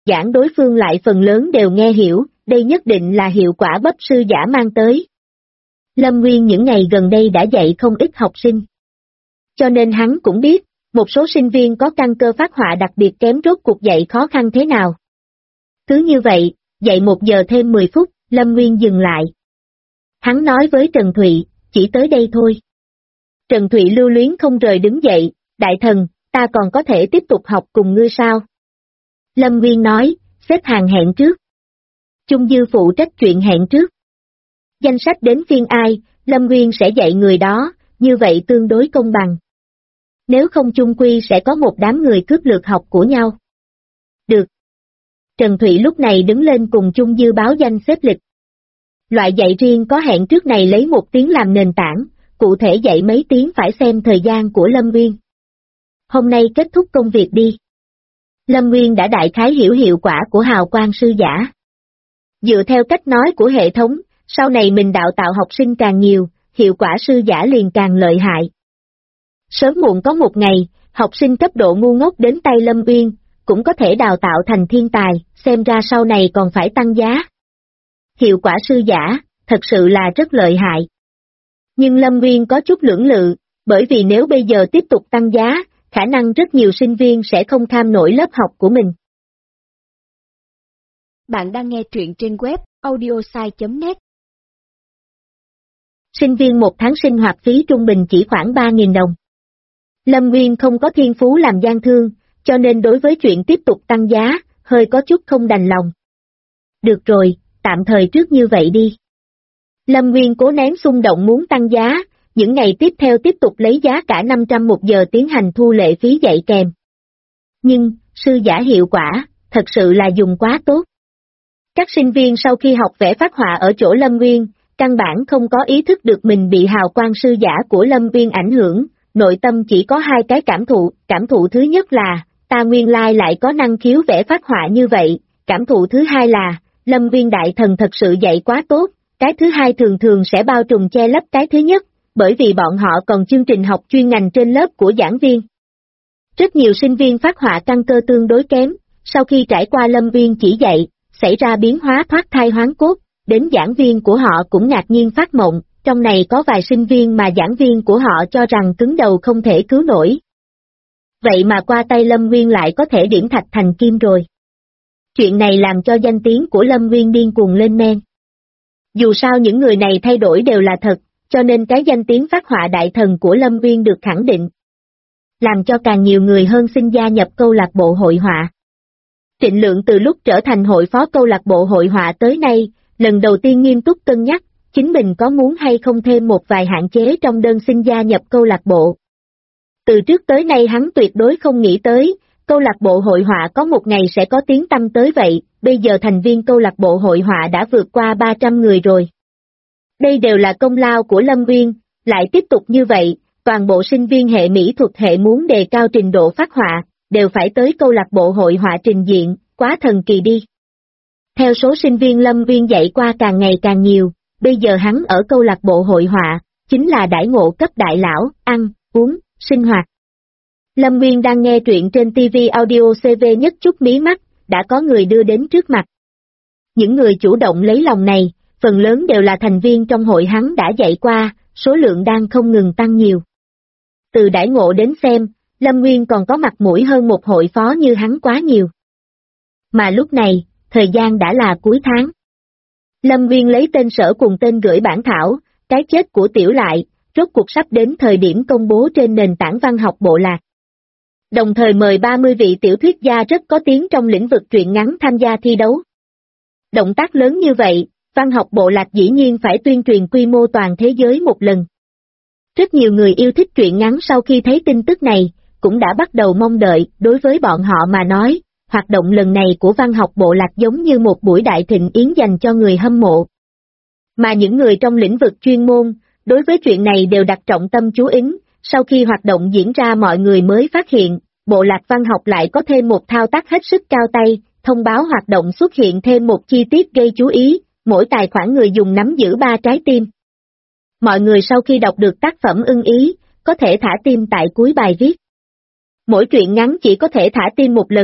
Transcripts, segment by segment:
giảng đối phương lại phần lớn đều nghe hiểu, đây nhất định là hiệu quả bắp sư giả mang tới. Lâm Nguyên những ngày gần đây đã dạy không ít học sinh. Cho nên hắn cũng biết, một số sinh viên có căn cơ phát họa đặc biệt kém rốt cuộc dạy khó khăn thế nào. Cứ như vậy, dạy 1 giờ thêm 10 phút, Lâm Nguyên dừng lại. Hắn nói với Trần Thụy, chỉ tới đây thôi. Trần Thụy lưu luyến không rời đứng dậy, đại thần, ta còn có thể tiếp tục học cùng ngươi sao? Lâm Nguyên nói, xếp hàng hẹn trước. Chung Dư phụ trách chuyện hẹn trước. Danh sách đến phiên ai, Lâm Nguyên sẽ dạy người đó, như vậy tương đối công bằng. Nếu không chung quy sẽ có một đám người cướp lượt học của nhau. Được. Trần Thụy lúc này đứng lên cùng Chung Dư báo danh xếp lịch. Loại dạy riêng có hẹn trước này lấy 1 tiếng làm nền tảng, cụ thể dạy mấy tiếng phải xem thời gian của Lâm Nguyên. Hôm nay kết thúc công việc đi. Lâm Nguyên đã đại khái hiểu hiệu quả của hào quang sư giả. Dựa theo cách nói của hệ thống, sau này mình đào tạo học sinh càng nhiều, hiệu quả sư giả liền càng lợi hại. Sớm muộn có một ngày, học sinh cấp độ ngu ngốc đến tay Lâm Nguyên, cũng có thể đào tạo thành thiên tài, xem ra sau này còn phải tăng giá. Hiệu quả sư giả, thật sự là rất lợi hại. Nhưng Lâm Nguyên có chút lưỡng lự, bởi vì nếu bây giờ tiếp tục tăng giá, khả năng rất nhiều sinh viên sẽ không tham nổi lớp học của mình. Bạn đang nghe truyện trên web audiosai.net. Sinh viên 1 tháng sinh hoạt phí trung bình chỉ khoảng 3.000 đồng. Lâm Nguyên không có thiên phú làm gian thương, cho nên đối với chuyện tiếp tục tăng giá, hơi có chút không đành lòng. Được rồi, tạm thời trước như vậy đi. Lâm Nguyên cố nén xung động muốn tăng giá, những ngày tiếp theo tiếp tục lấy giá cả 500 1 giờ tiến hành thu lệ phí dạy kèm. Nhưng, sư giả hiệu quả, thật sự là dùng quá tốt. Các sinh viên sau khi học vẽ phác họa ở chỗ Lâm Nguyên, căn bản không có ý thức được mình bị hào quang sư giả của Lâm Nguyên ảnh hưởng, nội tâm chỉ có 2 cái cảm thụ thứ nhất là, ta nguyên lai lại có năng khiếu vẽ phác họa như vậy, cảm thụ thứ hai là, Lâm Nguyên đại thần thật sự dạy quá tốt, cái thứ hai thường thường sẽ bao trùm che lấp cái thứ nhất, bởi vì bọn họ còn chương trình học chuyên ngành trên lớp của giảng viên. Rất nhiều sinh viên phác họa căn cơ tương đối kém, sau khi trải qua Lâm Nguyên chỉ dạy, xảy ra biến hóa thoát thai hoán cốt, đến giảng viên của họ cũng ngạc nhiên phát mộng, trong này có vài sinh viên mà giảng viên của họ cho rằng cứng đầu không thể cứu nổi. Vậy mà qua tay Lâm Nguyên lại có thể điểm thạch thành kim rồi. Chuyện này làm cho danh tiếng của Lâm Nguyên điên cuồng lên men. Dù sao những người này thay đổi đều là thật, cho nên cái danh tiếng phác họa đại thần của Lâm Nguyên được khẳng định. Làm cho càng nhiều người hơn xin gia nhập câu lạc bộ hội họa. Trịnh Lượng từ lúc trở thành hội phó câu lạc bộ hội họa tới nay, lần đầu tiên nghiêm túc cân nhắc, chính mình có muốn hay không thêm một vài hạn chế trong đơn xin gia nhập câu lạc bộ. Từ trước tới nay hắn tuyệt đối không nghĩ tới, câu lạc bộ hội họa có một ngày sẽ có tiếng tăm tới vậy, bây giờ thành viên câu lạc bộ hội họa đã vượt qua 300 người rồi. Đây đều là công lao của Lâm Nguyên, lại tiếp tục như vậy, toàn bộ sinh viên hệ mỹ thuật hệ muốn đề cao trình độ phác họa, đều phải tới câu lạc bộ hội họa trình diện, quá thần kỳ đi. Theo số sinh viên Lâm Nguyên dạy qua càng ngày càng nhiều, bây giờ hắn ở câu lạc bộ hội họa, chính là đãi ngộ cấp đại lão, ăn, uống, sinh hoạt. Lâm Nguyên đang nghe truyện trên TV audio CV nhất chút mí mắt, đã có người đưa đến trước mặt. Những người chủ động lấy lòng này, phần lớn đều là thành viên trong hội hắn đã dạy qua, số lượng đang không ngừng tăng nhiều. Từ đãi ngộ đến xem, Lâm Nguyên còn có mặt mũi hơn một hội phó như hắn quá nhiều. Mà lúc này, thời gian đã là cuối tháng. Lâm Nguyên lấy tên sở cùng tên gửi bản thảo, cái chết của Tiểu Lại, rốt cuộc sắp đến thời điểm công bố trên nền tảng văn học bộ lạc. Đồng thời mời 30 vị tiểu thuyết gia rất có tiếng trong lĩnh vực truyện ngắn tham gia thi đấu. Động tác lớn như vậy, văn học bộ lạc dĩ nhiên phải tuyên truyền quy mô toàn thế giới một lần. Rất nhiều người yêu thích truyện ngắn sau khi thấy tin tức này, cũng đã bắt đầu mong đợi, đối với bọn họ mà nói, hoạt động lần này của văn học bộ lạc giống như một buổi đại thịnh yến dành cho người hâm mộ. Mà những người trong lĩnh vực chuyên môn, đối với chuyện này đều đặt trọng tâm chú ý, sau khi hoạt động diễn ra mọi người mới phát hiện, bộ lạc văn học lại có thêm một thao tác hết sức cao tay, thông báo hoạt động xuất hiện thêm một chi tiết gây chú ý, mỗi tài khoản người dùng nắm giữ 3 trái tim. Mọi người sau khi đọc được tác phẩm ưng ý, có thể thả tim tại cuối bài viết. Mỗi truyện ngắn chỉ có thể thả tim một lần,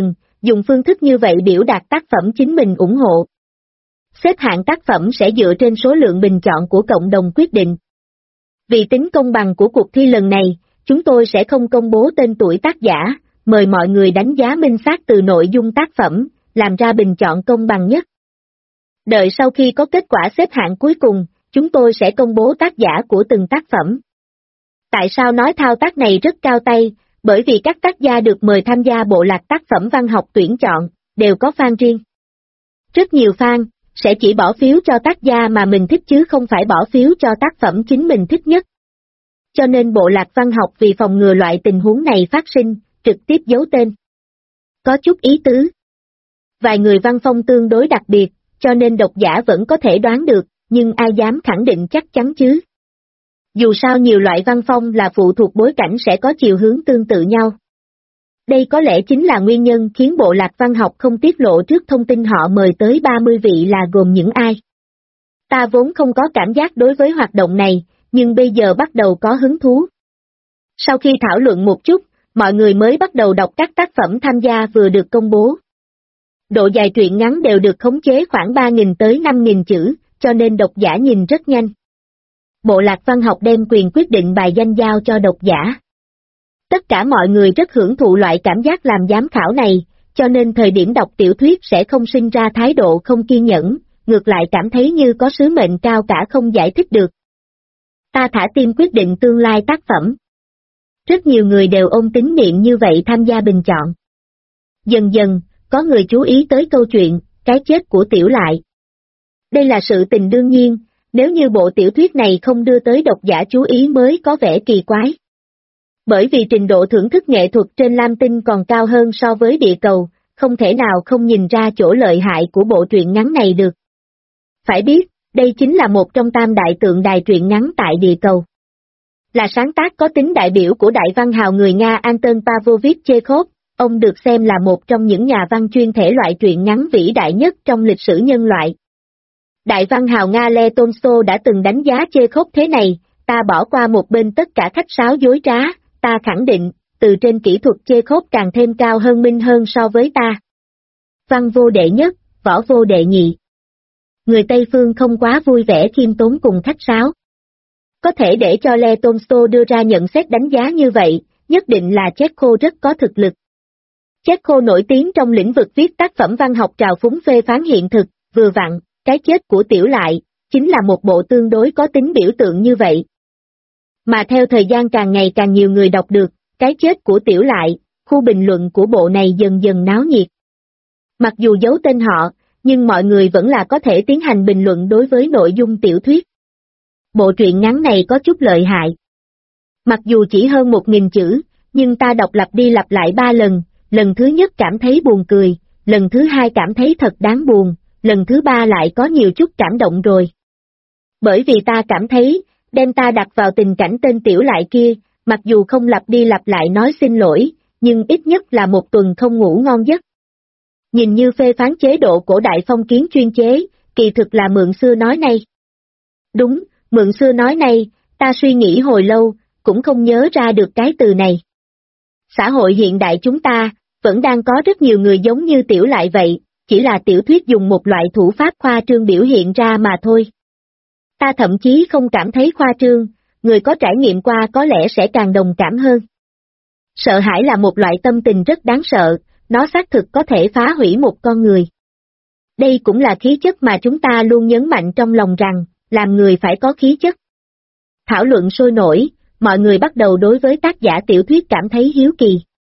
Dùng phương thức như vậy biểu đạt tác phẩm chính mình ủng hộ. Xếp hạng tác phẩm sẽ dựa trên số lượng bình chọn của cộng đồng quyết định. Vì tính công bằng của cuộc thi lần này, chúng tôi sẽ không công bố tên tuổi tác giả, mời mọi người đánh giá minh xác từ nội dung tác phẩm, làm ra bình chọn công bằng nhất. Đợi sau khi có kết quả xếp hạng cuối cùng, chúng tôi sẽ công bố tác giả của từng tác phẩm. Tại sao nói thao tác này rất cao tay? Bởi vì các tác gia được mời tham gia bộ lạc tác phẩm văn học tuyển chọn, đều có fan riêng. Rất nhiều fan sẽ chỉ bỏ phiếu cho tác gia mà mình thích chứ không phải bỏ phiếu cho tác phẩm chính mình thích nhất. Cho nên bộ lạc văn học vì phòng ngừa loại tình huống này phát sinh, trực tiếp giấu tên. Có chút ý tứ. Vài người văn phong tương đối đặc biệt, cho nên độc giả vẫn có thể đoán được, nhưng ai dám khẳng định chắc chắn chứ. Dù sao nhiều loại văn phong là phụ thuộc bối cảnh sẽ có chiều hướng tương tự nhau. Đây có lẽ chính là nguyên nhân khiến bộ lạc văn học không tiết lộ trước thông tin họ mời tới 30 vị là gồm những ai. Ta vốn không có cảm giác đối với hoạt động này, nhưng bây giờ bắt đầu có hứng thú. Sau khi thảo luận một chút, mọi người mới bắt đầu đọc các tác phẩm tham gia vừa được công bố. Độ dài truyện ngắn đều được khống chế khoảng 3.000 tới 5.000 chữ, cho nên độc giả nhìn rất nhanh. Bộ lạc văn học đem quyền quyết định bài danh giao cho độc giả. Tất cả mọi người rất hưởng thụ loại cảm giác làm giám khảo này, cho nên thời điểm đọc tiểu thuyết sẽ không sinh ra thái độ không kiên nhẫn, ngược lại cảm thấy như có sứ mệnh cao cả không giải thích được. Ta thả tim quyết định tương lai tác phẩm. Rất nhiều người đều ôm tín niệm như vậy tham gia bình chọn. Dần dần, có người chú ý tới câu chuyện, cái chết của Tiểu Lại. Đây là sự tình đương nhiên, nếu như bộ tiểu thuyết này không đưa tới độc giả chú ý mới có vẻ kỳ quái. Bởi vì trình độ thưởng thức nghệ thuật trên Lam Tinh còn cao hơn so với địa cầu, không thể nào không nhìn ra chỗ lợi hại của bộ truyện ngắn này được. Phải biết, đây chính là một trong tam đại tượng đài truyện ngắn tại địa cầu. Là sáng tác có tính đại biểu của đại văn hào người Nga Anton Pavlovich Chekhov, ông được xem là một trong những nhà văn chuyên thể loại truyện ngắn vĩ đại nhất trong lịch sử nhân loại. Đại văn hào Nga Lev Tolstoy đã từng đánh giá Chekhov thế này, ta bỏ qua một bên tất cả khách sáo dối trá, ta khẳng định, từ trên kỹ thuật Chekhov càng thêm cao hơn minh hơn so với ta. Văn vô đệ nhất, võ vô đệ nhị. Người Tây Phương không quá vui vẻ khiêm tốn cùng khách sáo. Có thể để cho Lev Tolstoy đưa ra nhận xét đánh giá như vậy, nhất định là Chekhov rất có thực lực. Chekhov nổi tiếng trong lĩnh vực viết tác phẩm văn học trào phúng phê phán hiện thực, vừa vặn, cái chết của Tiểu Lại, chính là một bộ tương đối có tính biểu tượng như vậy. Mà theo thời gian càng ngày càng nhiều người đọc được, cái chết của Tiểu Lại, khu bình luận của bộ này dần dần náo nhiệt. Mặc dù giấu tên họ, nhưng mọi người vẫn là có thể tiến hành bình luận đối với nội dung tiểu thuyết. Bộ truyện ngắn này có chút lợi hại. Mặc dù chỉ hơn 1.000 chữ, nhưng ta đọc lặp đi lặp lại 3 lần, lần thứ nhất cảm thấy buồn cười, lần thứ hai cảm thấy thật đáng buồn, lần thứ ba lại có nhiều chút cảm động rồi. Bởi vì ta cảm thấy, đem ta đặt vào tình cảnh tên Tiểu Lại kia, mặc dù không lặp đi lặp lại nói xin lỗi, nhưng ít nhất là một tuần không ngủ ngon giấc. Nhìn như phê phán chế độ cổ đại phong kiến chuyên chế, kỳ thực là mượn xưa nói nay. Đúng, mượn xưa nói nay, ta suy nghĩ hồi lâu, cũng không nhớ ra được cái từ này. Xã hội hiện đại chúng ta, vẫn đang có rất nhiều người giống như Tiểu Lại vậy, chỉ là tiểu thuyết dùng một loại thủ pháp khoa trương biểu hiện ra mà thôi. Ta thậm chí không cảm thấy khoa trương, người có trải nghiệm qua có lẽ sẽ càng đồng cảm hơn. Sợ hãi là một loại tâm tình rất đáng sợ, nó xác thực có thể phá hủy một con người. Đây cũng là khí chất mà chúng ta luôn nhấn mạnh trong lòng rằng, làm người phải có khí chất. Thảo luận sôi nổi, mọi người bắt đầu đối với tác giả tiểu thuyết cảm thấy hiếu kỳ.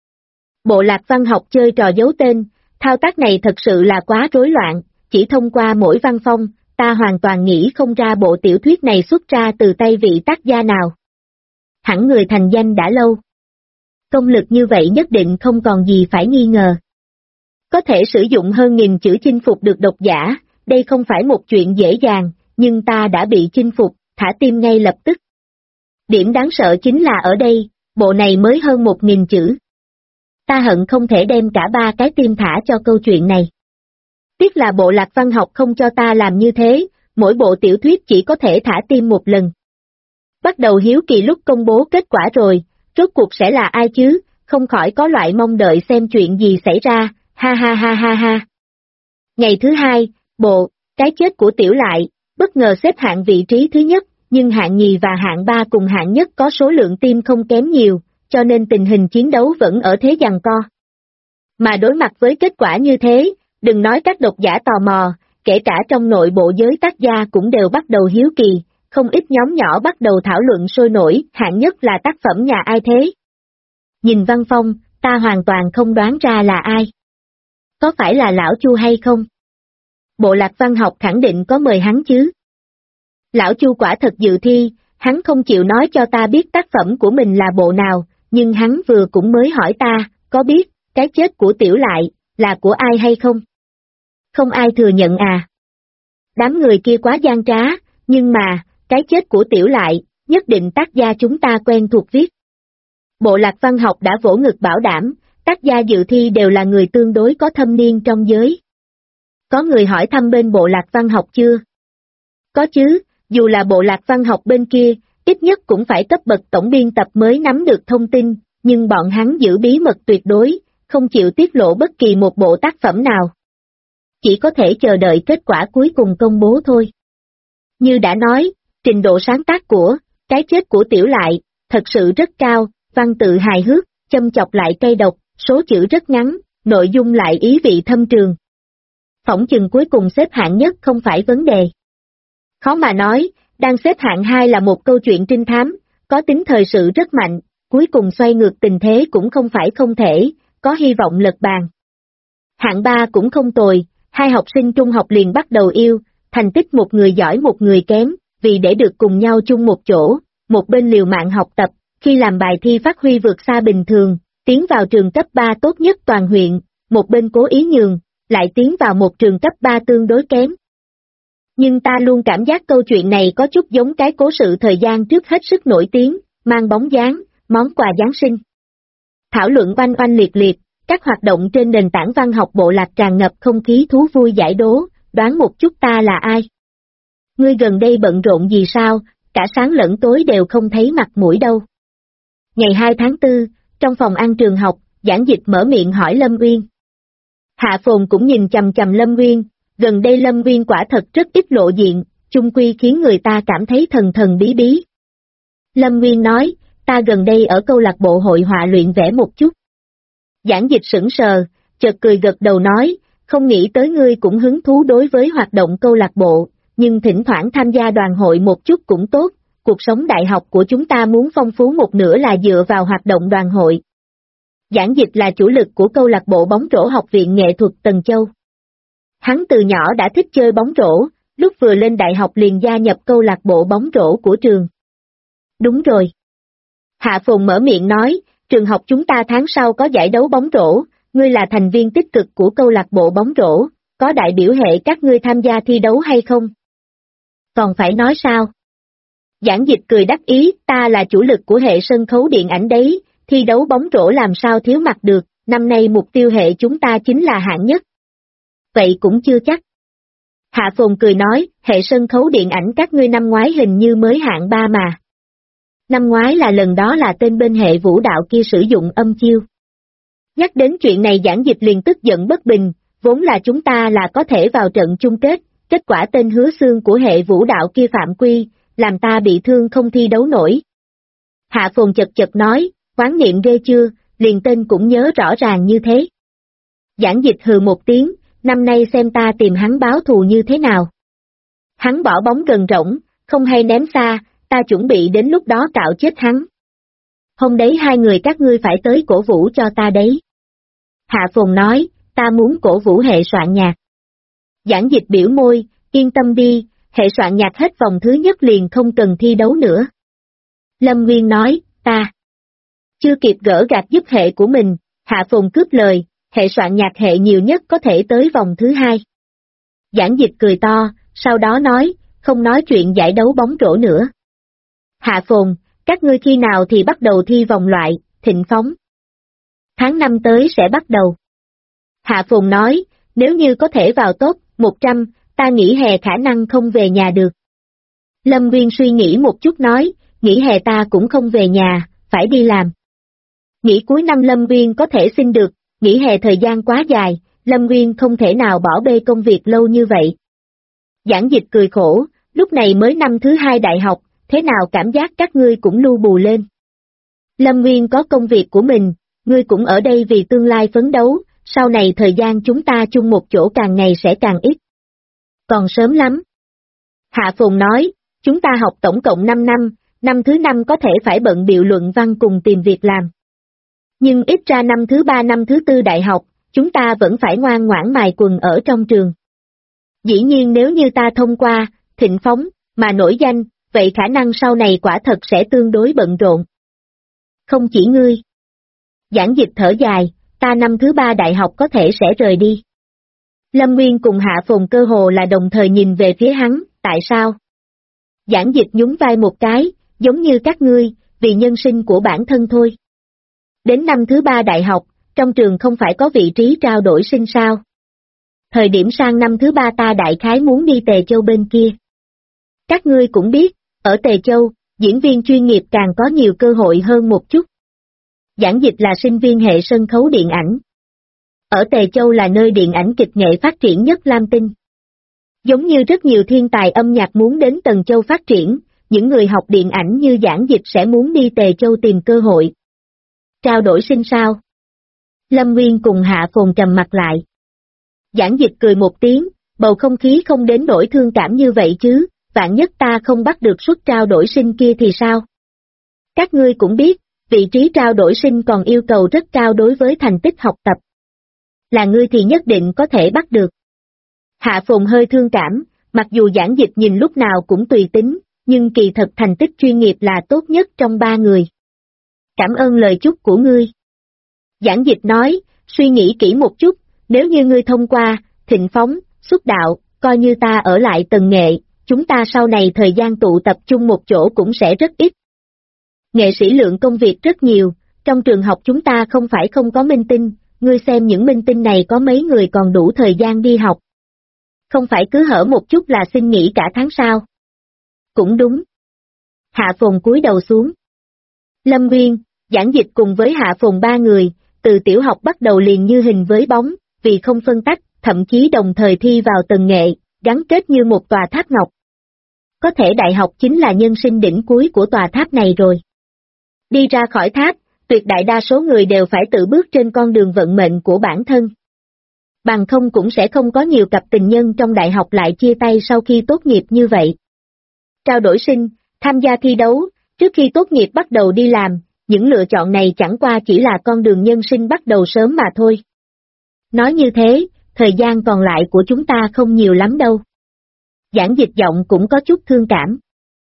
Bộ lạc văn học chơi trò giấu tên, thao tác này thật sự là quá rối loạn, chỉ thông qua mỗi văn phong, ta hoàn toàn nghĩ không ra bộ tiểu thuyết này xuất ra từ tay vị tác gia nào. Hẳn người thành danh đã lâu. Công lực như vậy nhất định không còn gì phải nghi ngờ. Có thể sử dụng hơn 1.000 chữ chinh phục được độc giả, đây không phải một chuyện dễ dàng, nhưng ta đã bị chinh phục, thả tim ngay lập tức. Điểm đáng sợ chính là ở đây, bộ này mới hơn 1.000 chữ. Ta hận không thể đem cả 3 cái tim thả cho câu chuyện này. Tiếc là bộ lạc văn học không cho ta làm như thế, mỗi bộ tiểu thuyết chỉ có thể thả tim một lần. Bắt đầu hiếu kỳ lúc công bố kết quả rồi, rốt cuộc sẽ là ai chứ, không khỏi có loại mong đợi xem chuyện gì xảy ra, ha ha ha ha ha. Ngày thứ hai, bộ, cái chết của Tiểu Lại, bất ngờ xếp hạng vị trí thứ nhất, nhưng hạng nhì và hạng ba cùng hạng nhất có số lượng team không kém nhiều, cho nên tình hình chiến đấu vẫn ở thế giằng co. Mà đối mặt với kết quả như thế, đừng nói các độc giả tò mò, kể cả trong nội bộ giới tác gia cũng đều bắt đầu hiếu kỳ, không ít nhóm nhỏ bắt đầu thảo luận sôi nổi, hạng nhất là tác phẩm nhà ai thế? Nhìn văn phong, ta hoàn toàn không đoán ra là ai. Có phải là lão Chu hay không? Bộ Lạc Văn học khẳng định có mời hắn chứ. Lão Chu quả thật dự thi, hắn không chịu nói cho ta biết tác phẩm của mình là bộ nào, nhưng hắn vừa cũng mới hỏi ta, có biết, cái chết của Tiểu Lại, là của ai hay không? Không ai thừa nhận à? Đám người kia quá gian trá, nhưng mà, cái chết của Tiểu Lại, nhất định tác gia chúng ta quen thuộc viết. Bộ Lạc Văn học đã vỗ ngực bảo đảm, tác gia dự thi đều là người tương đối có thâm niên trong giới. Có người hỏi thăm bên Bộ Lạc Văn học chưa? Có chứ, dù là Bộ Lạc Văn học bên kia, ít nhất cũng phải cấp bậc tổng biên tập mới nắm được thông tin, nhưng bọn hắn giữ bí mật tuyệt đối, không chịu tiết lộ bất kỳ một bộ tác phẩm nào. Chỉ có thể chờ đợi kết quả cuối cùng công bố thôi. Như đã nói, trình độ sáng tác của cái chết của Tiểu Lại, thật sự rất cao, văn tự hài hước, châm chọc lại cay độc, số chữ rất ngắn, nội dung lại ý vị thâm trường. Phỏng chừng cuối cùng xếp hạng nhất không phải vấn đề. Khó mà nói, đang xếp hạng 2 là một câu chuyện trinh thám, có tính thời sự rất mạnh, cuối cùng xoay ngược tình thế cũng không phải không thể, có hy vọng lật bàn. Hạng 3 cũng không tồi, hai học sinh trung học liền bắt đầu yêu, thành tích một người giỏi một người kém, vì để được cùng nhau chung một chỗ, một bên liều mạng học tập, khi làm bài thi phát huy vượt xa bình thường, tiến vào trường cấp 3 tốt nhất toàn huyện, một bên cố ý nhường, lại tiến vào một trường cấp 3 tương đối kém. Nhưng ta luôn cảm giác câu chuyện này có chút giống cái cố sự thời gian trước hết sức nổi tiếng, mang bóng dáng, món quà Giáng sinh. Thảo luận oanh oanh liệt liệt, các hoạt động trên nền tảng văn học Bộ Lạc tràn ngập không khí thú vui giải đố, đoán một chút ta là ai? Ngươi gần đây bận rộn gì sao, cả sáng lẫn tối đều không thấy mặt mũi đâu. Ngày 2 tháng 4, trong phòng ăn trường học, Giảng Dịch mở miệng hỏi Lâm Uyên. Hạ Phồn cũng nhìn chằm chằm Lâm Uyên, gần đây Lâm Uyên quả thật rất ít lộ diện, chung quy khiến người ta cảm thấy thần thần bí bí. Lâm Uyên nói, ta gần đây ở câu lạc bộ hội họa luyện vẽ một chút. Giảng Dịch sững sờ, chợt cười gật đầu nói, không nghĩ tới ngươi cũng hứng thú đối với hoạt động câu lạc bộ, nhưng thỉnh thoảng tham gia đoàn hội một chút cũng tốt, cuộc sống đại học của chúng ta muốn phong phú một nửa là dựa vào hoạt động đoàn hội. Giảng Dịch là chủ lực của câu lạc bộ bóng rổ Học viện Nghệ thuật Tần Châu. Hắn từ nhỏ đã thích chơi bóng rổ, lúc vừa lên đại học liền gia nhập câu lạc bộ bóng rổ của trường. Đúng rồi. Hạ Phồn mở miệng nói, trường học chúng ta tháng sau có giải đấu bóng rổ, ngươi là thành viên tích cực của câu lạc bộ bóng rổ, có đại biểu hệ các ngươi tham gia thi đấu hay không? Còn phải nói sao? Giảng Dịch cười đắc ý, ta là chủ lực của hệ sân khấu điện ảnh đấy, thi đấu bóng rổ làm sao thiếu mặt được, năm nay mục tiêu hệ chúng ta chính là hạng nhất. Vậy cũng chưa chắc. Hạ Phồn cười nói, hệ sân khấu điện ảnh các ngươi năm ngoái hình như mới hạng 3 mà. Năm ngoái là lần đó là tên bên hệ vũ đạo kia sử dụng âm chiêu. Nhắc đến chuyện này Giảng Dịch liền tức giận bất bình, vốn là chúng ta là có thể vào trận chung kết, kết quả tên Hứa Xương của hệ vũ đạo kia phạm quy, làm ta bị thương không thi đấu nổi. Hạ Phồn chật chật nói, quán niệm ghê chưa, liền tên cũng nhớ rõ ràng như thế. Giảng Dịch hừ một tiếng, năm nay xem ta tìm hắn báo thù như thế nào. Hắn bỏ bóng gần rỗng, không hay ném xa, ta chuẩn bị đến lúc đó cạo chết hắn. Hôm đấy hai người các ngươi phải tới cổ vũ cho ta đấy. Hạ Phồn nói, ta muốn cổ vũ hệ soạn nhạc. Giảng Dịch biểu môi, yên tâm đi, hệ soạn nhạc hết vòng thứ nhất liền không cần thi đấu nữa. Lâm Nguyên nói, ta chưa kịp gỡ gạc giúp hệ của mình, Hạ Phồn cướp lời, hệ soạn nhạc hệ nhiều nhất có thể tới vòng thứ 2. Giảng Dịch cười to, sau đó nói, không nói chuyện giải đấu bóng rổ nữa. Hạ Phồn, các ngươi khi nào thì bắt đầu thi vòng loại, Thịnh Phóng? Tháng 5 tới sẽ bắt đầu. Hạ Phồn nói, nếu như có thể vào top 100, ta nghỉ hè khả năng không về nhà được. Lâm Nguyên suy nghĩ một chút nói, nghỉ hè ta cũng không về nhà, phải đi làm. Nghỉ cuối năm Lâm Nguyên có thể xin được, nghỉ hè thời gian quá dài, Lâm Nguyên không thể nào bỏ bê công việc lâu như vậy. Giảng Dịch cười khổ, lúc này mới năm thứ 2 đại học, thế nào cảm giác các ngươi cũng lu bù lên. Lâm Nguyên có công việc của mình, ngươi cũng ở đây vì tương lai phấn đấu, sau này thời gian chúng ta chung một chỗ càng ngày sẽ càng ít. Còn sớm lắm. Hạ Phồn nói, chúng ta học tổng cộng 5 năm, năm thứ 5 có thể phải bận bịu luận văn cùng tìm việc làm. Nhưng ít ra năm thứ 3 năm thứ 4 đại học, chúng ta vẫn phải ngoan ngoãn mài quần ở trong trường. Dĩ nhiên nếu như ta thông qua, Thịnh Phóng, mà nổi danh, vậy khả năng sau này quả thật sẽ tương đối bận rộn. Không chỉ ngươi. Giảng Dịch thở dài, ta năm thứ 3 đại học có thể sẽ rời đi. Lâm Nguyên cùng Hạ Phồn cơ hồ là đồng thời nhìn về phía hắn, tại sao? Giảng Dịch nhún vai một cái, giống như các ngươi, vì nhân sinh của bản thân thôi. Đến năm thứ 3 đại học, trong trường không phải có vị trí trao đổi sinh sao? Thời điểm sang năm thứ 3 ta đại khái muốn đi Tề Châu bên kia. Các ngươi cũng biết, ở Tề Châu, diễn viên chuyên nghiệp càng có nhiều cơ hội hơn một chút. Giảng Dịch là sinh viên hệ sân khấu điện ảnh. Ở Tề Châu là nơi điện ảnh kịch nghệ phát triển nhất Lam Tinh. Giống như rất nhiều thiên tài âm nhạc muốn đến Tần Châu phát triển, những người học điện ảnh như Giảng Dịch sẽ muốn đi Tề Châu tìm cơ hội. Trao đổi sinh sao? Lâm Nguyên cùng Hạ Phồn trầm mặt lại. Giảng Dịch cười một tiếng, bầu không khí không đến nỗi thương cảm như vậy chứ, vạn nhất ta không bắt được suất trao đổi sinh kia thì sao? Các ngươi cũng biết, vị trí trao đổi sinh còn yêu cầu rất cao đối với thành tích học tập. Là ngươi thì nhất định có thể bắt được. Hạ Phồn hơi thương cảm, mặc dù Giảng Dịch nhìn lúc nào cũng tùy tính, nhưng kỳ thật thành tích chuyên nghiệp là tốt nhất trong 3 người. Cảm ơn lời chúc của ngươi. Giảng Dịch nói, suy nghĩ kỹ một chút, nếu như ngươi thông qua, Thịnh Phóng, xuất đạo, coi như ta ở lại Tần Nghệ, chúng ta sau này thời gian tụ tập chung một chỗ cũng sẽ rất ít. Nghệ sĩ lượng công việc rất nhiều, trong trường học chúng ta không phải không có minh tinh, ngươi xem những minh tinh này có mấy người còn đủ thời gian đi học. Không phải cứ hở một chút là xin nghỉ cả tháng sao. Cũng đúng. Hạ Phồn cúi đầu xuống. Lâm Nguyên, Giảng Dịch cùng với Hạ Phồn 3 người, từ tiểu học bắt đầu liền như hình với bóng, vì không phân tách, thậm chí đồng thời thi vào Tần Nghệ, gắn kết như một tòa tháp ngọc. Có thể đại học chính là nhân sinh đỉnh cuối của tòa tháp này rồi. Đi ra khỏi tháp, tuyệt đại đa số người đều phải tự bước trên con đường vận mệnh của bản thân. Bằng không cũng sẽ không có nhiều cặp tình nhân trong đại học lại chia tay sau khi tốt nghiệp như vậy. Trao đổi sinh, tham gia thi đấu, trước khi tốt nghiệp bắt đầu đi làm, những lựa chọn này chẳng qua chỉ là con đường nhân sinh bắt đầu sớm mà thôi. Nói như thế, thời gian còn lại của chúng ta không nhiều lắm đâu. Giảng Dịch giọng cũng có chút thương cảm.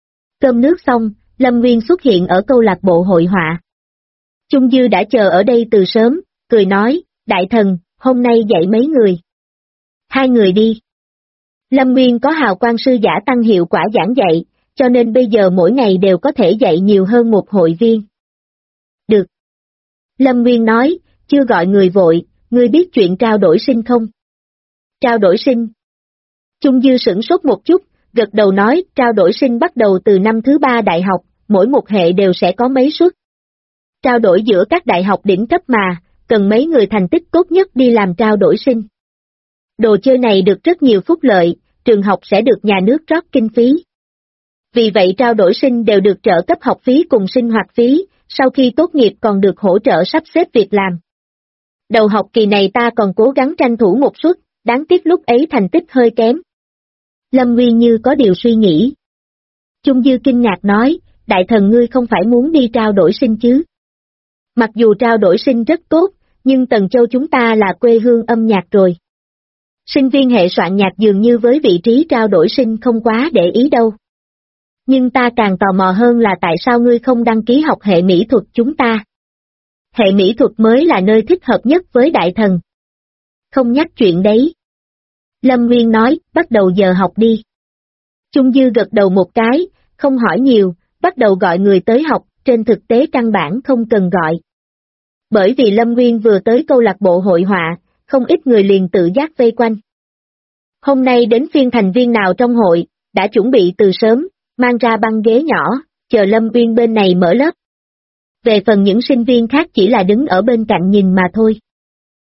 Cơm nước xong, Lâm Nguyên xuất hiện ở câu lạc bộ hội họa. Trung Dư đã chờ ở đây từ sớm, cười nói, đại thần, hôm nay dạy mấy người. 2 người đi. Lâm Nguyên có hào quang sư giả tăng hiệu quả giảng dạy, cho nên bây giờ mỗi ngày đều có thể dạy nhiều hơn một hội viên. Được. Lâm Nguyên nói, chưa gọi người vội, ngươi biết chuyện trao đổi sinh không? Trao đổi sinh. Trung Dư sửng sốt một chút, gật đầu nói, trao đổi sinh bắt đầu từ năm thứ 3 đại học, mỗi một hệ đều sẽ có mấy suất. Trao đổi giữa các đại học đỉnh cấp mà, cần mấy người thành tích tốt nhất đi làm trao đổi sinh. Đồ chơi này được rất nhiều phúc lợi, trường học sẽ được nhà nước rót kinh phí. Vì vậy trao đổi sinh đều được trợ cấp học phí cùng sinh hoạt phí, sau khi tốt nghiệp còn được hỗ trợ sắp xếp việc làm. Đầu học kỳ này ta còn cố gắng tranh thủ một suất, đáng tiếc lúc ấy thành tích hơi kém. Lâm Nguyên như có điều suy nghĩ. Trung Dư kinh ngạc nói, đại thần ngươi không phải muốn đi trao đổi sinh chứ? Mặc dù trao đổi sinh rất tốt, nhưng Tần Châu chúng ta là quê hương âm nhạc rồi. Sinh viên hệ soạn nhạc dường như với vị trí trao đổi sinh không quá để ý đâu. Nhưng ta càng tò mò hơn là tại sao ngươi không đăng ký học hệ mỹ thuật chúng ta. Hệ mỹ thuật mới là nơi thích hợp nhất với đại thần. Không nhắc chuyện đấy. Lâm Nguyên nói, bắt đầu giờ học đi. Trung Dư gật đầu một cái, không hỏi nhiều, bắt đầu gọi người tới học, trên thực tế căn bản không cần gọi. Bởi vì Lâm Nguyên vừa tới câu lạc bộ hội họa, không ít người liền tự giác vây quanh. Hôm nay đến phiên thành viên nào trong hội, đã chuẩn bị từ sớm, mang ra băng ghế nhỏ, chờ Lâm Nguyên bên này mở lớp. Về phần những sinh viên khác chỉ là đứng ở bên cạnh nhìn mà thôi.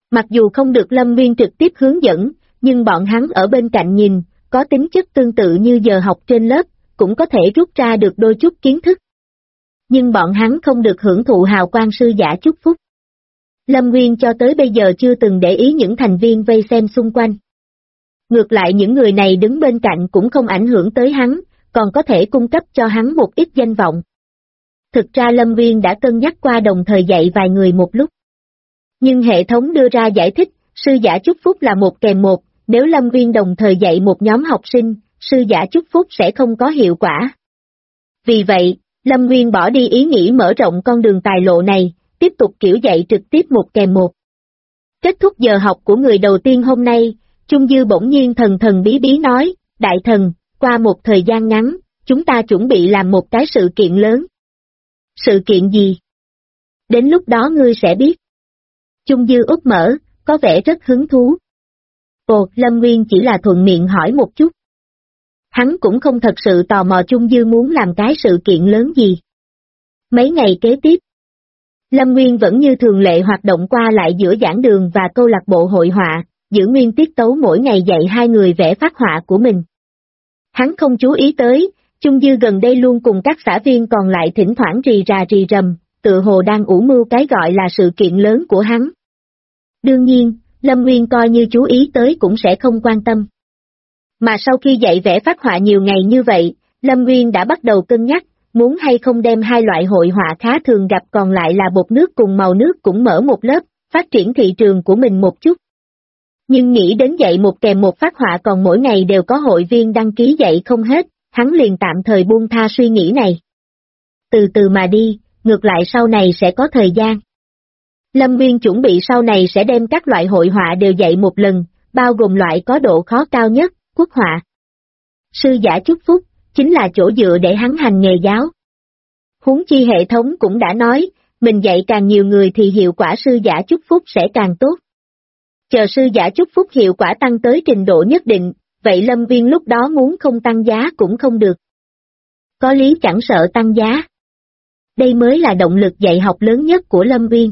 Mặc dù không được Lâm Nguyên trực tiếp hướng dẫn, nhưng bọn hắn ở bên cạnh nhìn, có tính chất tương tự như giờ học trên lớp, cũng có thể rút ra được đôi chút kiến thức. Nhưng bọn hắn không được hưởng thụ hào quang sư giả chúc phúc. Lâm Nguyên cho tới bây giờ chưa từng để ý những thành viên vây xem xung quanh. Ngược lại những người này đứng bên cạnh cũng không ảnh hưởng tới hắn, còn có thể cung cấp cho hắn một ít danh vọng. Thực ra Lâm Nguyên đã cân nhắc qua đồng thời dạy vài người một lúc. Nhưng hệ thống đưa ra giải thích, sư giả chúc phúc là một kèm một, nếu Lâm Nguyên đồng thời dạy một nhóm học sinh, sư giả chúc phúc sẽ không có hiệu quả. Vì vậy, Lâm Nguyên bỏ đi ý nghĩ mở rộng con đường tài lộ này, tiếp tục kiểu dạy trực tiếp một kèm một. Kết thúc giờ học của người đầu tiên hôm nay, Trung Dư bỗng nhiên thần thần bí bí nói, Đại thần, qua một thời gian ngắn, chúng ta chuẩn bị làm một cái sự kiện lớn. Sự kiện gì? Đến lúc đó ngươi sẽ biết. Trung Dư úp mở, có vẻ rất hứng thú. Ồ, Lâm Nguyên chỉ là thuận miệng hỏi một chút. Hắn cũng không thật sự tò mò Trung Dư muốn làm cái sự kiện lớn gì. Mấy ngày kế tiếp, Lâm Nguyên vẫn như thường lệ hoạt động qua lại giữa giảng đường và câu lạc bộ hội họa, giữ nguyên tiết tấu mỗi ngày dạy hai người vẽ phác họa của mình. Hắn không chú ý tới, Trung Dư gần đây luôn cùng các xã viên còn lại thỉnh thoảng rì rà rì rầm, tự hồ đang ủ mưu cái gọi là sự kiện lớn của hắn. Đương nhiên, Lâm Nguyên coi như chú ý tới cũng sẽ không quan tâm. Mà sau khi dạy vẽ phác họa nhiều ngày như vậy, Lâm Nguyên đã bắt đầu cân nhắc, muốn hay không đem hai loại hội họa khá thường gặp còn lại là bột nước cùng màu nước cũng mở một lớp, phát triển thị trường của mình một chút. Nhưng nghĩ đến dạy một kèm một phác họa còn mỗi ngày đều có hội viên đăng ký dạy không hết, hắn liền tạm thời buông tha suy nghĩ này. Từ từ mà đi, ngược lại sau này sẽ có thời gian. Lâm Nguyên chuẩn bị sau này sẽ đem các loại hội họa đều dạy một lần, bao gồm loại có độ khó cao nhất, quốc họa. Sư giả chúc phúc, chính là chỗ dựa để hắn hành nghề giáo. Huống chi hệ thống cũng đã nói, mình dạy càng nhiều người thì hiệu quả sư giả chúc phúc sẽ càng tốt. Chờ sư giả chúc phúc hiệu quả tăng tới trình độ nhất định, vậy Lâm Nguyên lúc đó muốn không tăng giá cũng không được. Có lý chẳng sợ tăng giá. Đây mới là động lực dạy học lớn nhất của Lâm Nguyên.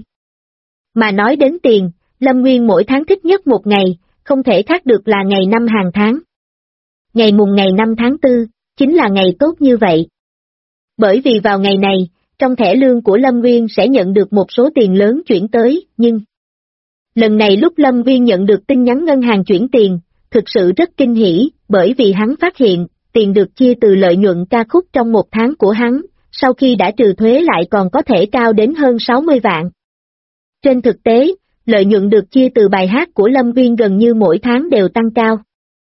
Mà nói đến tiền, Lâm Nguyên mỗi tháng thích nhất một ngày, không thể khác được là ngày 5 hàng tháng. Ngày mùng ngày 5 tháng 4, chính là ngày tốt như vậy. Bởi vì vào ngày này, trong thẻ lương của Lâm Nguyên sẽ nhận được một số tiền lớn chuyển tới, nhưng lần này lúc Lâm Nguyên nhận được tin nhắn ngân hàng chuyển tiền, thực sự rất kinh hỉ, bởi vì hắn phát hiện, tiền được chia từ lợi nhuận ca khúc trong một tháng của hắn, sau khi đã trừ thuế lại còn có thể cao đến hơn 60 vạn. Trên thực tế, lợi nhuận được chia từ bài hát của Lâm Nguyên gần như mỗi tháng đều tăng cao.